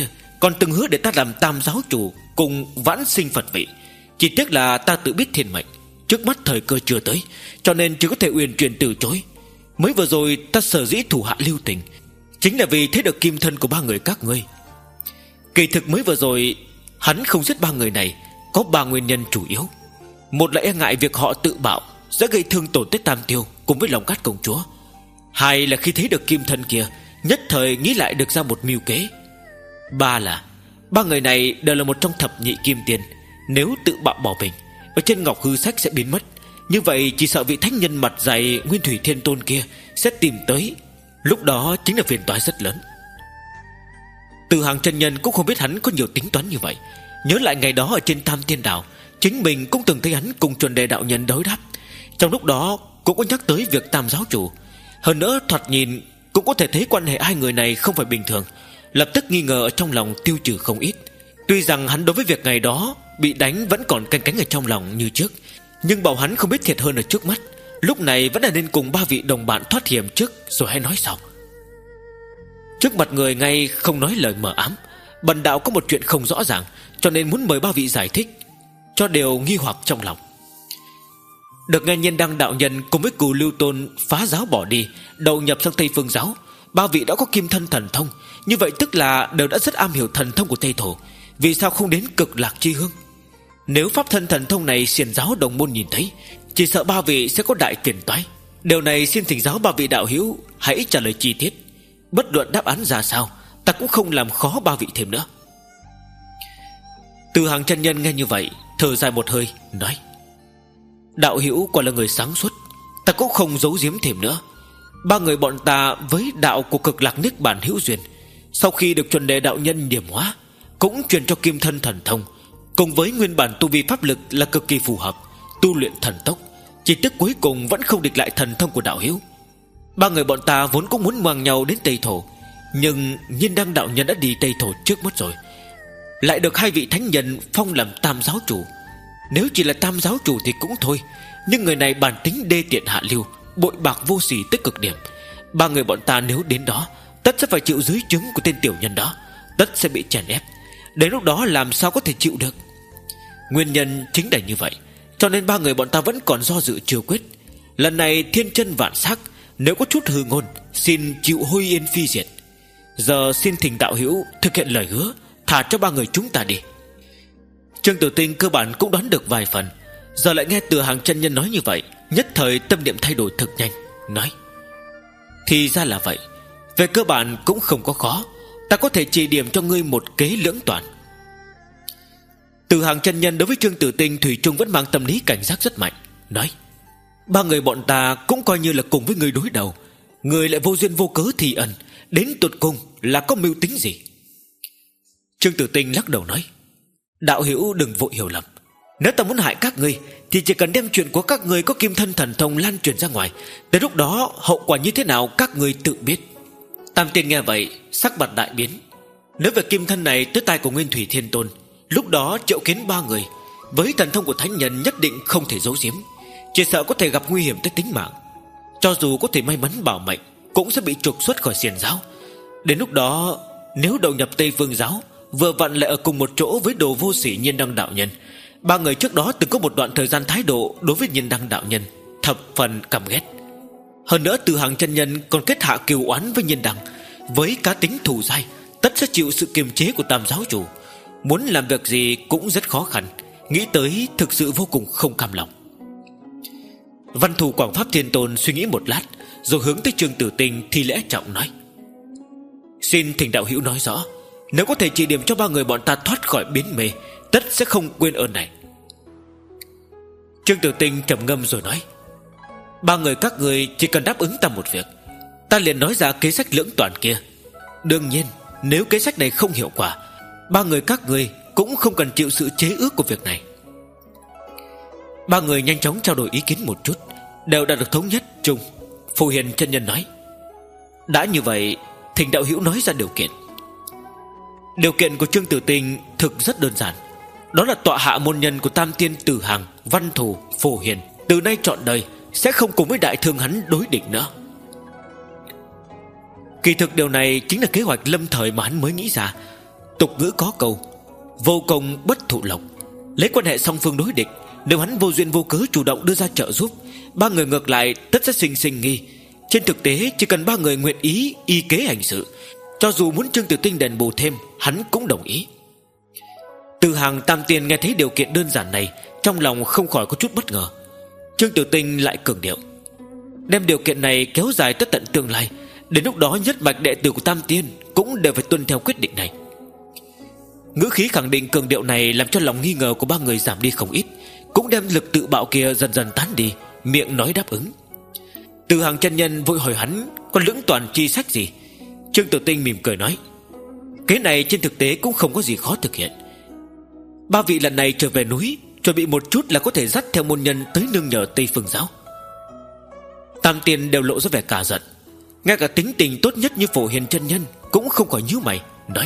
còn từng hứa để ta làm tam giáo chủ cùng vãn sinh Phật vị. Chỉ tiếc là ta tự biết thiên mệnh, trước mắt thời cơ chưa tới, cho nên chỉ có thể uyển chuyển từ chối. Mới vừa rồi ta sở dĩ thủ hạ lưu tình, chính là vì thấy được kim thân của ba người các ngươi. Kỳ thực mới vừa rồi hắn không giết ba người này có ba nguyên nhân chủ yếu. Một là e ngại việc họ tự bạo sẽ gây thương tổn tới Tam Tiêu cùng với lòng cát công chúa. Hai là khi thấy được kim thân kia, nhất thời nghĩ lại được ra một mưu kế. Ba là ba người này đều là một trong thập nhị kim tiền. Nếu tự bạo bỏ mình, ở trên ngọc hư sách sẽ biến mất. Như vậy chỉ sợ vị thánh nhân mặt dày Nguyên Thủy Thiên Tôn kia sẽ tìm tới. Lúc đó chính là phiền toái rất lớn. Từ Hàng chân nhân cũng không biết hắn có nhiều tính toán như vậy. Nhớ lại ngày đó ở trên Tam Tiên Đảo, chính mình cũng từng thấy hắn cùng chuẩn đề đạo nhân đối đáp. Trong lúc đó cũng có nhắc tới việc tam giáo chủ. Hơn nữa thoạt nhìn cũng có thể thấy quan hệ hai người này không phải bình thường. Lập tức nghi ngờ ở trong lòng tiêu trừ không ít. Tuy rằng hắn đối với việc ngày đó bị đánh vẫn còn canh cánh ở trong lòng như trước, nhưng bảo hắn không biết thiệt hơn ở trước mắt. Lúc này vẫn là nên cùng ba vị đồng bạn thoát hiểm trước rồi hãy nói sau. Trước mặt người ngay không nói lời mờ ám. Bần đạo có một chuyện không rõ ràng, cho nên muốn mời ba vị giải thích cho đều nghi hoặc trong lòng. Được nghe Nhiên Đăng đạo nhân cùng với Cù Lưu Tôn phá giáo bỏ đi, đầu nhập sang Tây Phương giáo. Ba vị đã có kim thân thần thông, như vậy tức là đều đã rất am hiểu thần thông của Tây Thổ. Vì sao không đến Cực Lạc Chi Hương? Nếu pháp thân thần thông này xiển giáo đồng môn nhìn thấy, chỉ sợ ba vị sẽ có đại phiền toái. Điều này xin thỉnh giáo ba vị đạo hữu hãy trả lời chi tiết. Bất luận đáp án ra sao, ta cũng không làm khó ba vị thêm nữa. Từ Hàng chân nhân nghe như vậy, thở dài một hơi nói: đạo hữu quả là người sáng suốt, ta cũng không giấu giếm thêm nữa. Ba người bọn ta với đạo của Cực Lạc Niết Bàn hữu duyên. Sau khi được chuẩn đề đạo nhân điểm hóa, cũng truyền cho kim thân thần thông, cùng với nguyên bản tu vi pháp lực là cực kỳ phù hợp, tu luyện thần tốc. Chỉ tiếc cuối cùng vẫn không địch lại thần thông của đạo hữu. Ba người bọn ta vốn cũng muốn mang nhau đến Tây Thổ, nhưng Nhiên Đăng đạo nhân đã đi Tây Thổ trước mất rồi, lại được hai vị thánh nhân phong làm tam giáo chủ. Nếu chỉ là tam giáo chủ thì cũng thôi, nhưng người này bản tính đê tiện hạ lưu, bội bạc vô sỉ tới cực điểm. Ba người bọn ta nếu đến đó, tất sẽ phải chịu dưới trướng của tên tiểu nhân đó, tất sẽ bị chèn ép. Đến lúc đó làm sao có thể chịu được. Nguyên nhân chính là như vậy, cho nên ba người bọn ta vẫn còn do dự chưa quyết. Lần này thiên chân vạn sắc, nếu có chút hư ngôn, xin chịu hôi yên phi diệt. Giờ xin thỉnh đạo hữu thực hiện lời hứa, thả cho ba người chúng ta đi. Trương Tử Tinh cơ bản cũng đoán được vài phần, giờ lại nghe Từ Hàng chân nhân nói như vậy, nhất thời tâm niệm thay đổi thực nhanh, nói: thì ra là vậy. Về cơ bản cũng không có khó, ta có thể chỉ điểm cho ngươi một kế lưỡng toàn. Từ Hàng chân nhân đối với Trương Tử Tinh thủy chung vẫn mang tâm lý cảnh giác rất mạnh, nói: ba người bọn ta cũng coi như là cùng với ngươi đối đầu, ngươi lại vô duyên vô cớ thì ẩn, đến tột cùng là có mưu tính gì? Trương Tử Tinh lắc đầu nói: đạo hữu đừng vội hiểu lầm. Nếu ta muốn hại các ngươi thì chỉ cần đem chuyện của các ngươi có kim thân thần thông lan truyền ra ngoài, tới lúc đó hậu quả như thế nào các ngươi tự biết. Tam Tiên nghe vậy sắc mặt đại biến. Nếu về kim thân này tới tai của Nguyên Thủy Thiên Tôn, lúc đó triệu kiến ba người với thần thông của thánh nhân nhất định không thể giấu giếm, chỉ sợ có thể gặp nguy hiểm tới tính mạng. Cho dù có thể may mắn bảo mệnh, cũng sẽ bị trục xuất khỏi xiển giáo. Đến lúc đó nếu đầu nhập Tây Phương giáo, vừa vặn lại ở cùng một chỗ với đồ vô sỉ Nhiên Đăng đạo nhân. Ba người trước đó từng có một đoạn thời gian thái độ đối với Nhiên Đăng đạo nhân thập phần căm ghét. Hơn nữa Từ Hàng chân nhân còn kết hạ cừu oán với Nhiên Đăng, với cá tính thù dai, tất sẽ chịu sự kiềm chế của tam giáo chủ. Muốn làm việc gì cũng rất khó khăn, nghĩ tới thực sự vô cùng không cam lòng. Văn Thù Quảng Pháp Thiên Tôn suy nghĩ một lát, rồi hướng tới Trương Tử Tinh thì lễ trọng nói: xin thỉnh đạo hữu nói rõ, nếu có thể chỉ điểm cho ba người bọn ta thoát khỏi biến mê, tất sẽ không quên ơn này. Trương Tử Tinh trầm ngâm rồi nói: ba người các người chỉ cần đáp ứng ta một việc, ta liền nói ra kế sách lưỡng toàn kia. Đương nhiên nếu kế sách này không hiệu quả, ba người các người cũng không cần chịu sự chế ước của việc này. Ba người nhanh chóng trao đổi ý kiến một chút, đều đã được thống nhất chung. Phù Hiền chân nhân nói: đã như vậy, thỉnh đạo hữu nói ra điều kiện. Điều kiện của Trương Tử Tinh thực rất đơn giản, đó là tọa hạ môn nhân của Tam Tiên Từ Hàng, Văn Thù, Phù Hiền từ nay trọn đời sẽ không cùng với đại thương hắn đối địch nữa. Kỳ thực điều này chính là kế hoạch lâm thời mà hắn mới nghĩ ra. Tục ngữ có câu vô công bất thụ lộc. Lấy quan hệ song phương đối địch, nếu hắn vô duyên vô cớ chủ động đưa ra trợ giúp, ba người ngược lại tất sẽ sinh sinh nghi. Trên thực tế chỉ cần ba người nguyện ý y kế hành sự, cho dù muốn Trương Tiểu Tinh đền bù thêm, hắn cũng đồng ý. Từ Hàng Tam Tiên nghe thấy điều kiện đơn giản này, trong lòng không khỏi có chút bất ngờ. Trương Tiểu Tinh lại cường điệu, đem điều kiện này kéo dài tới tận tương lai, đến lúc đó nhất mạch đệ tử của Tam Tiên cũng đều phải tuân theo quyết định này. Ngữ khí khẳng định cường điệu này làm cho lòng nghi ngờ của ba người giảm đi không ít, cũng đem lực tự bạo kia dần dần tán đi, miệng nói đáp ứng. Từ Hàng chân nhân vội hỏi hắn có lưỡng toàn chi sách gì. Trương Tiểu Tinh mỉm cười nói, cái này trên thực tế cũng không có gì khó thực hiện. Ba vị lần này trở về núi, chuẩn bị một chút là có thể dắt theo môn nhân tới nương nhờ Tây Phương giáo. Tam Tiên đều lộ ra vẻ cả giận, ngay cả tính tình tốt nhất như Phổ Hiền chân nhân cũng không khỏi nhíu mày, nói,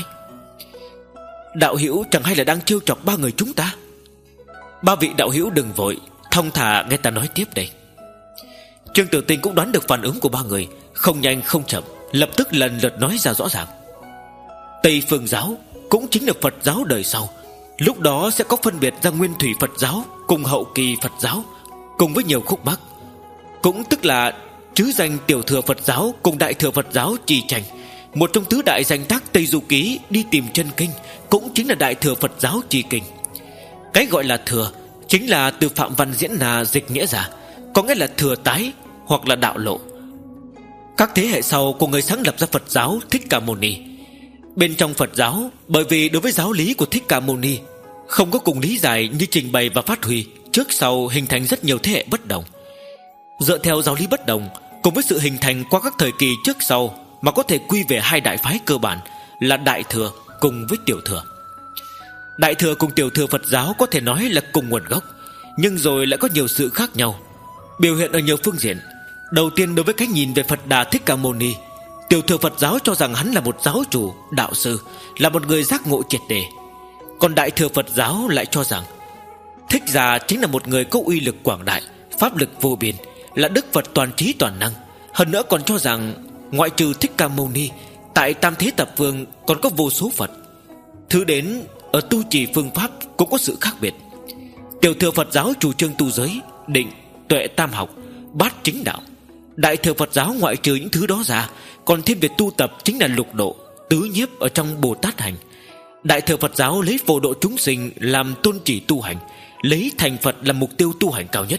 đạo hữu chẳng hay là đang trêu chọc ba người chúng ta? Ba vị đạo hữu đừng vội, thong thả nghe ta nói tiếp đây. Trương Tiểu Tinh cũng đoán được phản ứng của ba người, không nhanh không chậm, lập tức lần lượt nói ra rõ ràng. Tây Phương giáo cũng chính là Phật giáo đời sau, lúc đó sẽ có phân biệt ra nguyên thủy Phật giáo cùng hậu kỳ Phật giáo, cùng với nhiều khúc mắc, cũng tức là chứ danh tiểu thừa Phật giáo cùng đại thừa Phật giáo chi tranh. Một trong tứ đại danh tác Tây Du Ký đi tìm chân kinh cũng chính là đại thừa Phật giáo chi kinh. Cái gọi là thừa chính là từ Phạm Văn Diễn là dịch nghĩa ra, có nghĩa là thừa tái hoặc là đạo lộ. Các thế hệ sau của người sáng lập ra Phật giáo Thích Ca Mâu Ni. Bên trong Phật giáo, bởi vì đối với giáo lý của Thích Ca Mâu Ni không có cùng lý giải như trình bày và phát huy, trước sau hình thành rất nhiều thế hệ bất đồng. Dựa theo giáo lý bất đồng, cùng với sự hình thành qua các thời kỳ trước sau, mà có thể quy về hai đại phái cơ bản là Đại Thừa cùng với Tiểu Thừa. Đại Thừa cùng Tiểu Thừa Phật giáo có thể nói là cùng nguồn gốc, nhưng rồi lại có nhiều sự khác nhau, biểu hiện ở nhiều phương diện. Đầu tiên, đối với cách nhìn về Phật Đà Thích Ca Mâu Ni, Tiểu Thừa Phật giáo cho rằng hắn là một giáo chủ, đạo sư, là một người giác ngộ triệt để. Còn Đại Thừa Phật giáo lại cho rằng Thích Giả chính là một người có uy lực quảng đại, pháp lực vô biên, là Đức Phật toàn trí toàn năng. Hơn nữa còn cho rằng ngoại trừ Thích Ca Mâu Ni, tại Tam Thế Tập Vương còn có vô số Phật. Thứ đến ở tu trì phương pháp cũng có sự khác biệt. Tiểu Thừa Phật giáo chủ trương tu giới, định, tuệ tam học, bát chính đạo. Đại Thừa Phật giáo ngoại trừ những thứ đó ra, còn thêm việc tu tập chính là lục độ, tứ nhiếp ở trong Bồ Tát hành. Đại Thừa Phật giáo lấy phổ độ chúng sinh làm tôn chỉ tu hành, lấy thành Phật làm mục tiêu tu hành cao nhất.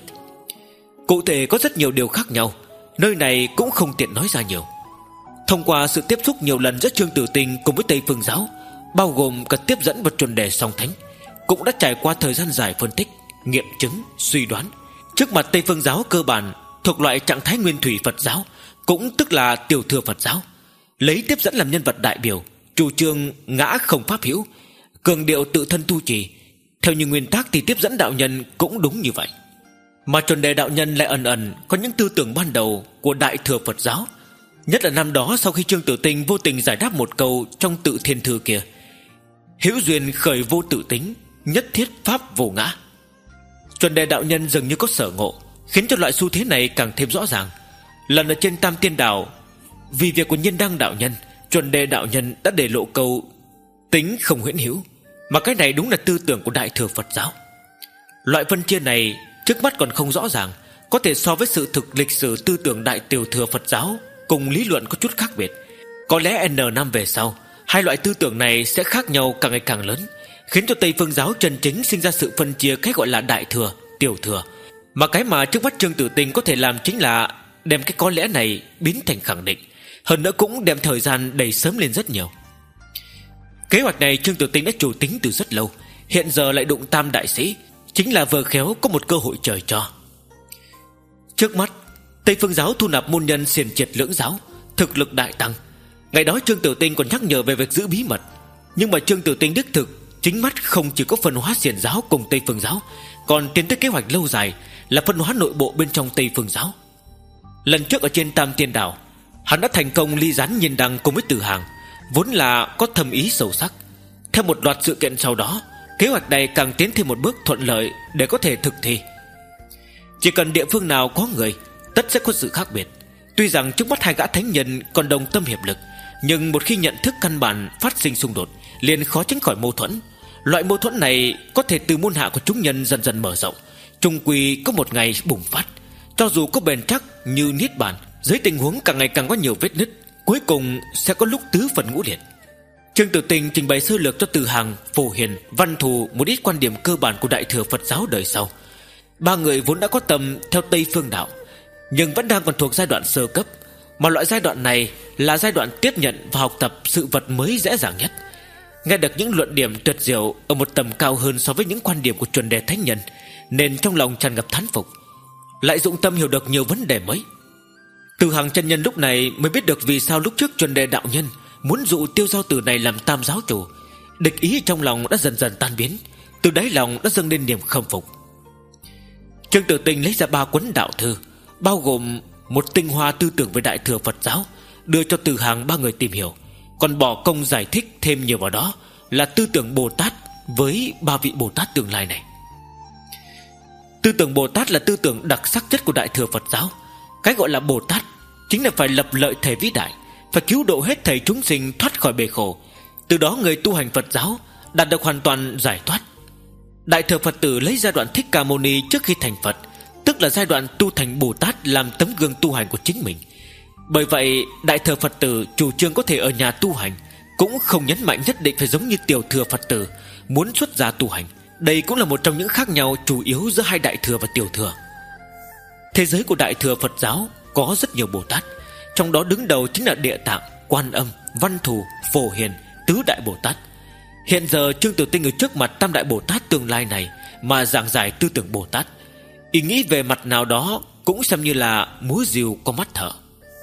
Cụ thể có rất nhiều điều khác nhau, nơi này cũng không tiện nói ra nhiều. Thông qua sự tiếp xúc nhiều lần giữa Trương Tử Tinh cùng với Tây Phương giáo, bao gồm cả tiếp dẫn và chuẩn đề song thánh, cũng đã trải qua thời gian dài phân tích, nghiệm chứng, suy đoán. Trước mặt Tây Phương giáo cơ bản thuộc loại trạng thái nguyên thủy Phật giáo, cũng tức là Tiểu Thừa Phật giáo, lấy tiếp dẫn làm nhân vật đại biểu, chủ trương ngã không pháp hữu, cường điệu tự thân tu trì. Theo như nguyên tắc thì tiếp dẫn đạo nhân cũng đúng như vậy. Mà chuẩn đề đạo nhân lại ẩn ẩn có những tư tưởng ban đầu của Đại Thừa Phật giáo. Nhất là năm đó sau khi Trương Tử Tinh vô tình giải đáp một câu trong Tự Thiên Thư kia: hữu duyên khởi vô tự tính, nhất thiết pháp vô ngã. Chuẩn đề đạo nhân dường như có sở ngộ, khiến cho loại xu thế này càng thêm rõ ràng. Lần ở trên Tam Tiên Đảo, vì việc của Nhiên Đăng đạo nhân, chuẩn đề đạo nhân đã để lộ câu tính không huyễn hữu, mà cái này đúng là tư tưởng của Đại Thừa Phật giáo. Loại phân chia này trước mắt còn không rõ ràng, có thể so với sự thực lịch sử tư tưởng Đại Tiểu Thừa Phật giáo cùng lý luận có chút khác biệt. Có lẽ N năm về sau, hai loại tư tưởng này sẽ khác nhau càng ngày càng lớn, khiến cho Tây Phương giáo chân chính sinh ra sự phân chia cái gọi là Đại Thừa, Tiểu Thừa. Mà cái mà trước mắt Trương Tử Tinh có thể làm chính là đem cái có lẽ này biến thành khẳng định, hơn nữa cũng đem thời gian đẩy sớm lên rất nhiều. Kế hoạch này Trương Tử Tinh đã chủ tính từ rất lâu, hiện giờ lại đụng Tam đại sĩ, chính là vừa khéo có một cơ hội trời cho. Trước mắt Tây Phương giáo thu nạp môn nhân xiển triệt lưỡng giáo, thực lực đại tăng. Ngày đó Trương Tử Tinh còn nhắc nhở về việc giữ bí mật, nhưng mà Trương Tử Tinh đích thực chính mắt không chỉ có phân hóa xiển giáo cùng Tây Phương giáo, còn tiến tới kế hoạch lâu dài là phân hóa nội bộ bên trong Tây Phương giáo. Lần trước ở trên Tam Tiên Đảo, hắn đã thành công ly gián Nhiên Đăng cùng với Từ Hàng, vốn là có thâm ý sâu sắc. Theo một loạt sự kiện sau đó, kế hoạch này càng tiến thêm một bước thuận lợi để có thể thực thi. Chỉ cần địa phương nào có người, tất sẽ có sự khác biệt. Tuy rằng trước mắt hai gã thánh nhân còn đồng tâm hiệp lực, nhưng một khi nhận thức căn bản phát sinh xung đột, liền khó tránh khỏi mâu thuẫn. Loại mâu thuẫn này có thể từ môn hạ của chúng nhân dần dần mở rộng, chung quy có một ngày bùng phát. Cho dù có bền chắc như niết bàn, dưới tình huống càng ngày càng có nhiều vết nứt, cuối cùng sẽ có lúc tứ phần ngũ liệt. Trương Tử Tình trình bày sơ lược cho Từ Hàng, Phổ Hiền, Văn Thù một ít quan điểm cơ bản của Đại thừa Phật giáo đời sau. Ba người vốn đã có tâm theo Tây Phương đạo, nhưng vẫn đang còn thuộc giai đoạn sơ cấp, mà loại giai đoạn này là giai đoạn tiếp nhận và học tập sự vật mới dễ dàng nhất. Nghe được những luận điểm tuyệt diệu ở một tầm cao hơn so với những quan điểm của chuẩn đề thánh nhân, nên trong lòng tràn ngập thán phục, lại dụng tâm hiểu được nhiều vấn đề mới. Từ Hàng chân nhân lúc này mới biết được vì sao lúc trước chuẩn đề đạo nhân muốn dụ Tiêu Giao Tử này làm tam giáo chủ. Địch ý trong lòng đã dần dần tan biến, từ đáy lòng đã dâng lên niềm khâm phục. Trương Tử Tình lấy ra ba cuốn đạo thư, bao gồm một tinh hoa tư tưởng về Đại thừa Phật giáo, đưa cho Từ Hàng ba người tìm hiểu, còn bỏ công giải thích thêm nhiều vào đó là tư tưởng Bồ Tát với ba vị Bồ Tát tương lai này. Tư tưởng Bồ Tát là tư tưởng đặc sắc nhất của Đại thừa Phật giáo. Cái gọi là Bồ Tát chính là phải lập lợi thể vĩ đại, phải cứu độ hết thảy chúng sinh thoát khỏi bể khổ. Từ đó người tu hành Phật giáo đạt được hoàn toàn giải thoát. Đại thừa Phật tử lấy giai đoạn Thích Ca Mâu Ni trước khi thành Phật, tức là giai đoạn tu thành Bồ Tát, làm tấm gương tu hành của chính mình. Bởi vậy Đại thừa Phật tử chủ trương có thể ở nhà tu hành, cũng không nhấn mạnh nhất định phải giống như tiểu thừa Phật tử muốn xuất gia tu hành. Đây cũng là một trong những khác nhau chủ yếu giữa hai Đại thừa và tiểu thừa. Thế giới của Đại thừa Phật giáo có rất nhiều Bồ Tát, trong đó đứng đầu chính là Địa Tạng, Quan Âm, Văn Thù, Phổ Hiền, Tứ Đại Bồ Tát. Hiện giờ Trương Tử Tinh ở trước mặt Tam Đại Bồ Tát tương lai này mà giảng giải tư tưởng Bồ Tát, ý nghĩ về mặt nào đó cũng xem như là múa rìu có mắt thở.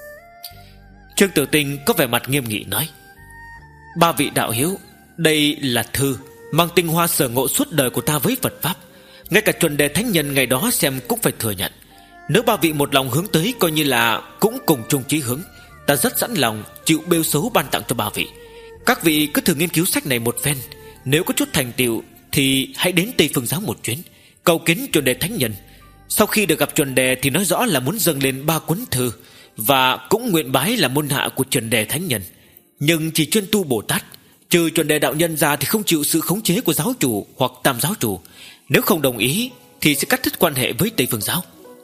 Trương Tử Tinh có vẻ mặt nghiêm nghị nói: ba vị đạo hiếu, đây là thư mang tinh hoa sở ngộ suốt đời của ta với Phật pháp, ngay cả chuẩn đề thánh nhân ngày đó xem cũng phải thừa nhận. Nếu ba vị một lòng hướng tới, coi như là cũng cùng chung chí hướng, ta rất sẵn lòng chịu bêu xấu ban tặng cho ba vị. Các vị cứ thử nghiên cứu sách này một phen, nếu có chút thành tựu thì hãy đến Tây Phương giáo một chuyến, cầu kiến chuẩn đề thánh nhân. Sau khi được gặp chuẩn đề thì nói rõ là muốn dâng lên ba cuốn thư, và cũng nguyện bái là môn hạ của chuẩn đề thánh nhân, nhưng chỉ chuyên tu Bồ Tát, trừ chuẩn đề đạo nhân ra thì không chịu sự khống chế của giáo chủ hoặc tam giáo chủ. Nếu không đồng ý thì sẽ cắt đứt quan hệ với Tây Phương giáo.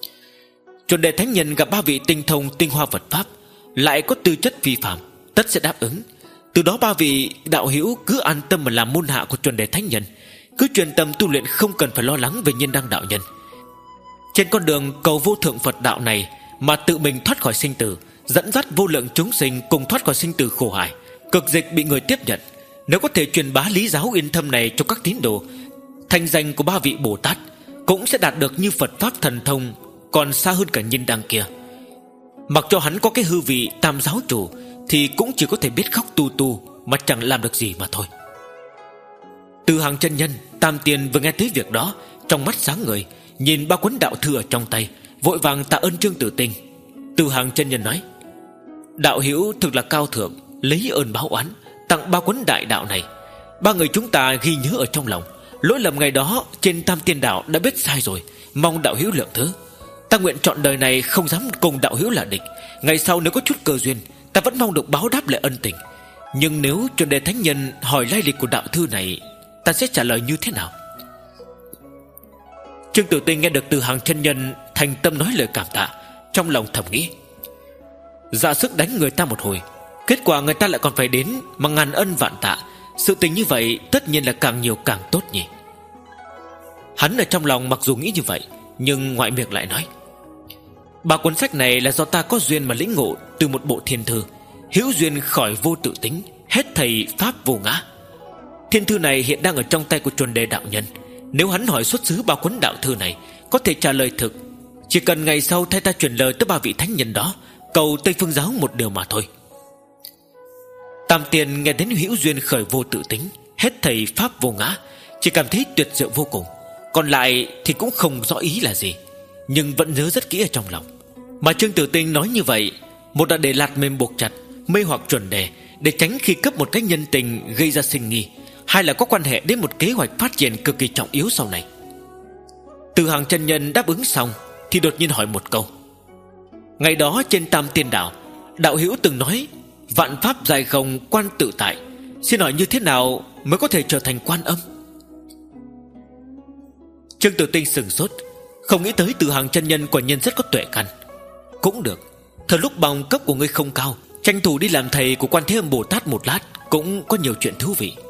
Chuẩn đề thánh nhân gặp ba vị tinh thông tinh hoa Phật pháp, lại có tư chất phi phàm, tất sẽ đáp ứng. Từ đó ba vị đạo hữu cứ an tâm mà làm môn hạ của chuẩn đề thánh nhân, cứ chuyên tâm tu luyện, không cần phải lo lắng về Nhiên Đăng đạo nhân. Trên con đường cầu vô thượng Phật đạo này mà tự mình thoát khỏi sinh tử, dẫn dắt vô lượng chúng sinh cùng thoát khỏi sinh tử khổ hải, cực dịch bị người tiếp nhận. Nếu có thể truyền bá lý giáo yên thâm này cho các tín đồ, thanh danh của ba vị Bồ Tát cũng sẽ đạt được như Phật pháp thần thông, còn xa hơn cả Nhiên Đăng kia. Mặc cho hắn có cái hư vị tam giáo chủ thì cũng chỉ có thể biết khóc tu tu mà chẳng làm được gì mà thôi. Từ Hàng chân nhân, Tam Tiên vừa nghe thấy việc đó, trong mắt sáng ngời, nhìn ba cuốn đạo thư ở trong tay, vội vàng tạ ơn Trương Tử Tinh. Từ Hàng chân nhân nói: đạo hữu thực là cao thượng, lấy ơn báo oán, tặng ba cuốn đại đạo này. Ba người chúng ta ghi nhớ ở trong lòng. Lỗi lầm ngày đó trên Tam Tiên đạo đã biết sai rồi, mong đạo hữu lượng thứ. Ta nguyện trọn đời này không dám cùng đạo hữu là địch. Ngày sau nếu có chút cơ duyên, ta vẫn mong được báo đáp lại ân tình. Nhưng nếu chuẩn đề thánh nhân hỏi lai lịch của đạo thư này, ta sẽ trả lời như thế nào? Trương Tử Tinh nghe được Từ Hàng chân nhân thành tâm nói lời cảm tạ, trong lòng thầm nghĩ: ra sức đánh người ta một hồi, kết quả người ta lại còn phải đến mà ngàn ân vạn tạ. Sự tình như vậy tất nhiên là càng nhiều càng tốt nhỉ. Hắn ở trong lòng mặc dù nghĩ như vậy, nhưng ngoại miệng lại nói: ba cuốn sách này là do ta có duyên mà lĩnh ngộ từ một bộ thiên thư, hữu duyên khỏi vô tự tính, hết thầy pháp vô ngã. Thiên thư này hiện đang ở trong tay của chuẩn đề đạo nhân. Nếu hắn hỏi xuất xứ ba cuốn đạo thư này, có thể trả lời thực. Chỉ cần ngày sau thay ta truyền lời tới ba vị thánh nhân đó, cầu Tây Phương giáo một điều mà thôi. Tam Tiên nghe đến hữu duyên khởi vô tự tính, hết thầy pháp vô ngã, chỉ cảm thấy tuyệt diệu vô cùng. Còn lại thì cũng không rõ ý là gì, nhưng vẫn nhớ rất kỹ ở trong lòng. Mà Trương Tử Tinh nói như vậy, một là để lạt mềm buộc chặt, mê hoặc chuẩn đề, để tránh khi cấp một cái nhân tình gây ra sinh nghi, hai là có quan hệ đến một kế hoạch phát triển cực kỳ trọng yếu sau này. Từ Hàng chân nhân đáp ứng xong thì đột nhiên hỏi một câu: ngày đó trên Tam Tiên đảo, đạo hữu từng nói vạn pháp dài không quan tự tại, Xin hỏi như thế nào mới có thể trở thành Quan Âm? Trương Tử Tinh sừng sốt, không nghĩ tới Từ Hàng chân nhân quả nhiên rất có tuệ căn. Cũng được, thời lúc bằng cấp của ngươi không cao, tranh thủ đi làm thầy của Quan Thế Âm Bồ Tát một lát cũng có nhiều chuyện thú vị.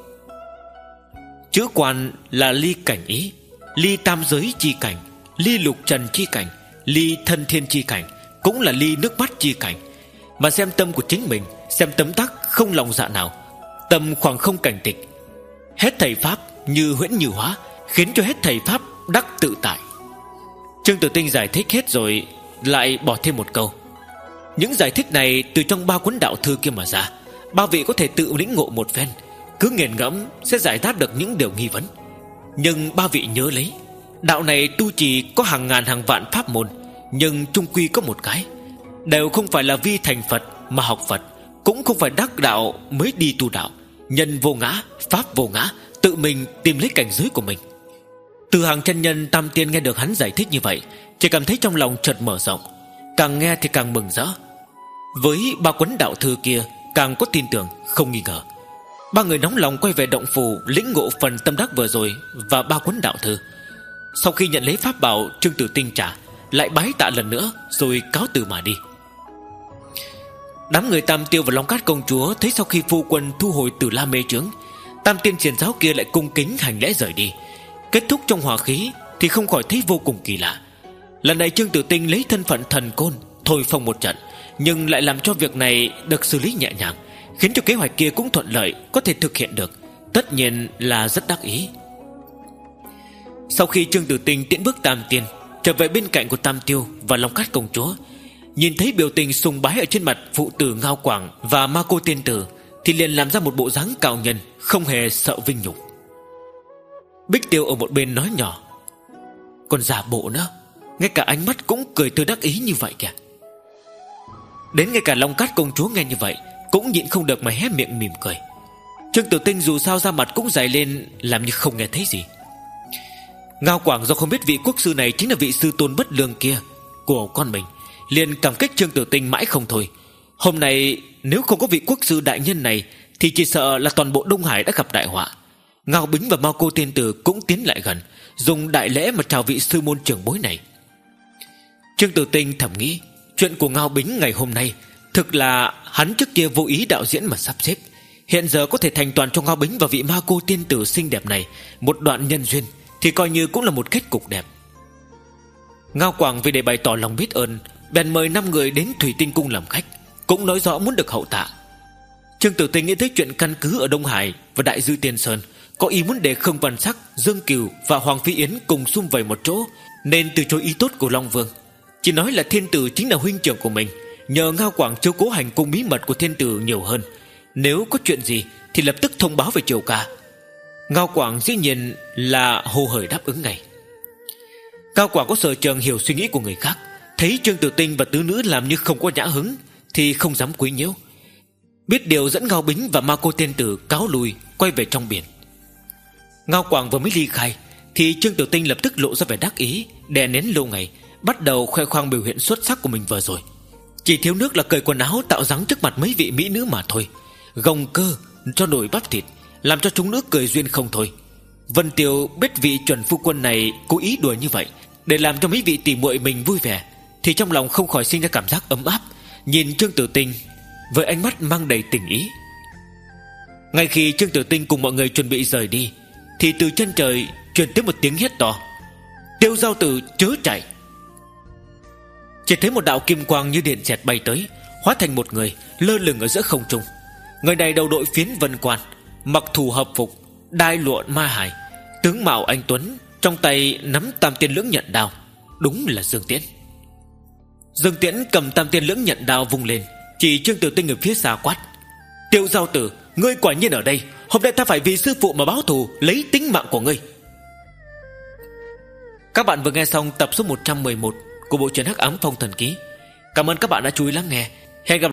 Chữ quan là ly cảnh ý, ly tam giới chi cảnh, ly lục trần chi cảnh, ly thân thiên chi cảnh, cũng là ly nước mắt chi cảnh. Mà xem tâm của chính mình, xem tấm tắc không lòng dạ nào, tâm khoảng không cảnh tịch. Hết thầy pháp như huyễn như hóa, khiến cho hết thầy pháp đắc tự tại. Trương Tử Tinh giải thích hết rồi lại bỏ thêm một câu: những giải thích này từ trong ba cuốn đạo thư kia mà ra, ba vị có thể tự lĩnh ngộ một phen, cứ nghiền ngẫm sẽ giải đáp được những điều nghi vấn. Nhưng ba vị nhớ lấy, đạo này tu trì có hàng ngàn hàng vạn pháp môn, nhưng chung quy có một cái, đều không phải là vi thành Phật mà học Phật, cũng không phải đắc đạo mới đi tu đạo. Nhân vô ngã, pháp vô ngã, tự mình tìm lấy cảnh giới của mình. Từ Hàng chân nhân tam tiên nghe được hắn giải thích như vậy, chỉ cảm thấy trong lòng chợt mở rộng, càng nghe thì càng mừng rỡ. Với ba cuốn đạo thư kia càng có tin tưởng, không nghi ngờ. Ba người nóng lòng quay về động phủ lĩnh ngộ phần tâm đắc vừa rồi và ba cuốn đạo thư. Sau khi nhận lấy pháp bảo Trương Tử Tinh trả, lại bái tạ lần nữa rồi cáo từ mà đi. Đám người Tam Tiêu và Long Cát công chúa thấy sau khi phu quân thu hồi Tử La mê chướng, Tam tiên xiển giáo kia lại cung kính hành lễ rời đi, kết thúc trong hòa khí, thì không khỏi thấy vô cùng kỳ lạ. Lần này Trương Tử Tinh lấy thân phận thần côn thổi phồng một trận, nhưng lại làm cho việc này được xử lý nhẹ nhàng, khiến cho kế hoạch kia cũng thuận lợi, có thể thực hiện được. Tất nhiên là rất đắc ý. Sau khi Trương Tử Tinh tiễn bước Tam tiên trở về bên cạnh của Tam Tiêu và Long Cát công chúa, nhìn thấy biểu tình sùng bái ở trên mặt phụ tử Ngao Quảng và Ma Cô tiên tử, thì liền làm ra một bộ dáng cao nhân, không hề sợ vinh nhục. Bích Tiêu ở một bên nói nhỏ: còn giả bộ nữa, ngay cả ánh mắt cũng cười tươi đắc ý như vậy kìa. Đến ngay cả Long Cát công chúa nghe như vậy cũng nhịn không được mà hé miệng mỉm cười. Trương Tử Tinh dù sao ra mặt cũng dày lên, làm như không nghe thấy gì. Ngao Quảng do không biết vị quốc sư này chính là vị sư tôn bất lương kia của con mình, liền cảm kích Trương Tử Tinh mãi không thôi. Hôm nay nếu không có vị quốc sư đại nhân này thì chỉ sợ là toàn bộ Đông Hải đã gặp đại họa. Ngao Bính và Mao Cô tiên tử cũng tiến lại gần, dùng đại lễ mà chào vị sư môn trưởng bối này. Trương Tử Tinh thầm nghĩ, chuyện của Ngao Bính ngày hôm nay thực là hắn trước kia vô ý đạo diễn mà sắp xếp, hiện giờ có thể thành toàn cho Ngao Bính và vị Ma Cô tiên tử xinh đẹp này một đoạn nhân duyên, thì coi như cũng là một kết cục đẹp. Ngao Quảng vì để bày tỏ lòng biết ơn, bèn mời năm người đến Thủy Tinh cung làm khách, cũng nói rõ muốn được hậu tạ. Trương Tử Tinh nghĩ tới chuyện căn cứ ở Đông Hải và Đại Dư Tiên Sơn, có ý muốn để Khương Văn Sắc, Dương Cừu và Hoàng Phi Yến cùng sum vầy một chỗ, nên từ chối ý tốt của Long Vương, chỉ nói là thiên tử chính là huynh trưởng của mình, nhờ Ngao Quảng chiếu cố hành cung bí mật của thiên tử nhiều hơn, nếu có chuyện gì thì lập tức thông báo về triều ca. Ngao Quảng dĩ nhiên là hồ hởi đáp ứng ngay. Ngao Quảng có sở trường hiểu suy nghĩ của người khác, thấy Trương Tử Tinh và tứ nữ làm như không có nhã hứng thì không dám quấy nhiễu, biết điều dẫn Ngao Bính và Ma Cô tiên tử cáo lui, quay về trong biển. Ngao Quảng vừa mới ly khai thì Trương Tử Tinh lập tức lộ ra vẻ đắc ý, đè nén lâu ngày, bắt đầu khoe khoang biểu hiện xuất sắc của mình vừa rồi. Chỉ thiếu nước là cởi quần áo tạo dáng trước mặt mấy vị mỹ nữ mà thôi, gồng cơ cho nổi bắp thịt, làm cho chúng nữ cười duyên không thôi. Vân Tiêu biết vị chuẩn phu quân này cố ý đùa như vậy để làm cho mấy vị tỷ muội mình vui vẻ, thì trong lòng không khỏi sinh ra cảm giác ấm áp, nhìn Trương Tử Tinh với ánh mắt mang đầy tình ý. Ngay khi Trương Tử Tinh cùng mọi người chuẩn bị rời đi, thì từ chân trời truyền tới một tiếng hét to: Tiêu giao tử chớ chạy! Chỉ thấy một đạo kim quang như điện xẹt bay tới, hóa thành một người lơ lửng ở giữa không trung. Người này đầu đội phiến vân quan, mặc thù hợp phục, đai lụa ma hài, tướng mạo anh tuấn, trong tay nắm tam tiên lưỡng nhận đao. Đúng là Dương Tiễn. Dương Tiễn cầm tam tiên lưỡng nhận đao vung lên, chỉ Trương Tử Tinh ở phía xa quát: Tiêu giao tử, ngươi quả nhiên ở đây. Hôm nay ta phải vì sư phụ mà báo thù, lấy tính mạng của ngươi. Các bạn vừa nghe xong tập số một trăm mười một của bộ truyện Hắc Ám Phong Thần Ký. Cảm ơn các bạn đã chú ý lắng nghe. Hẹn gặp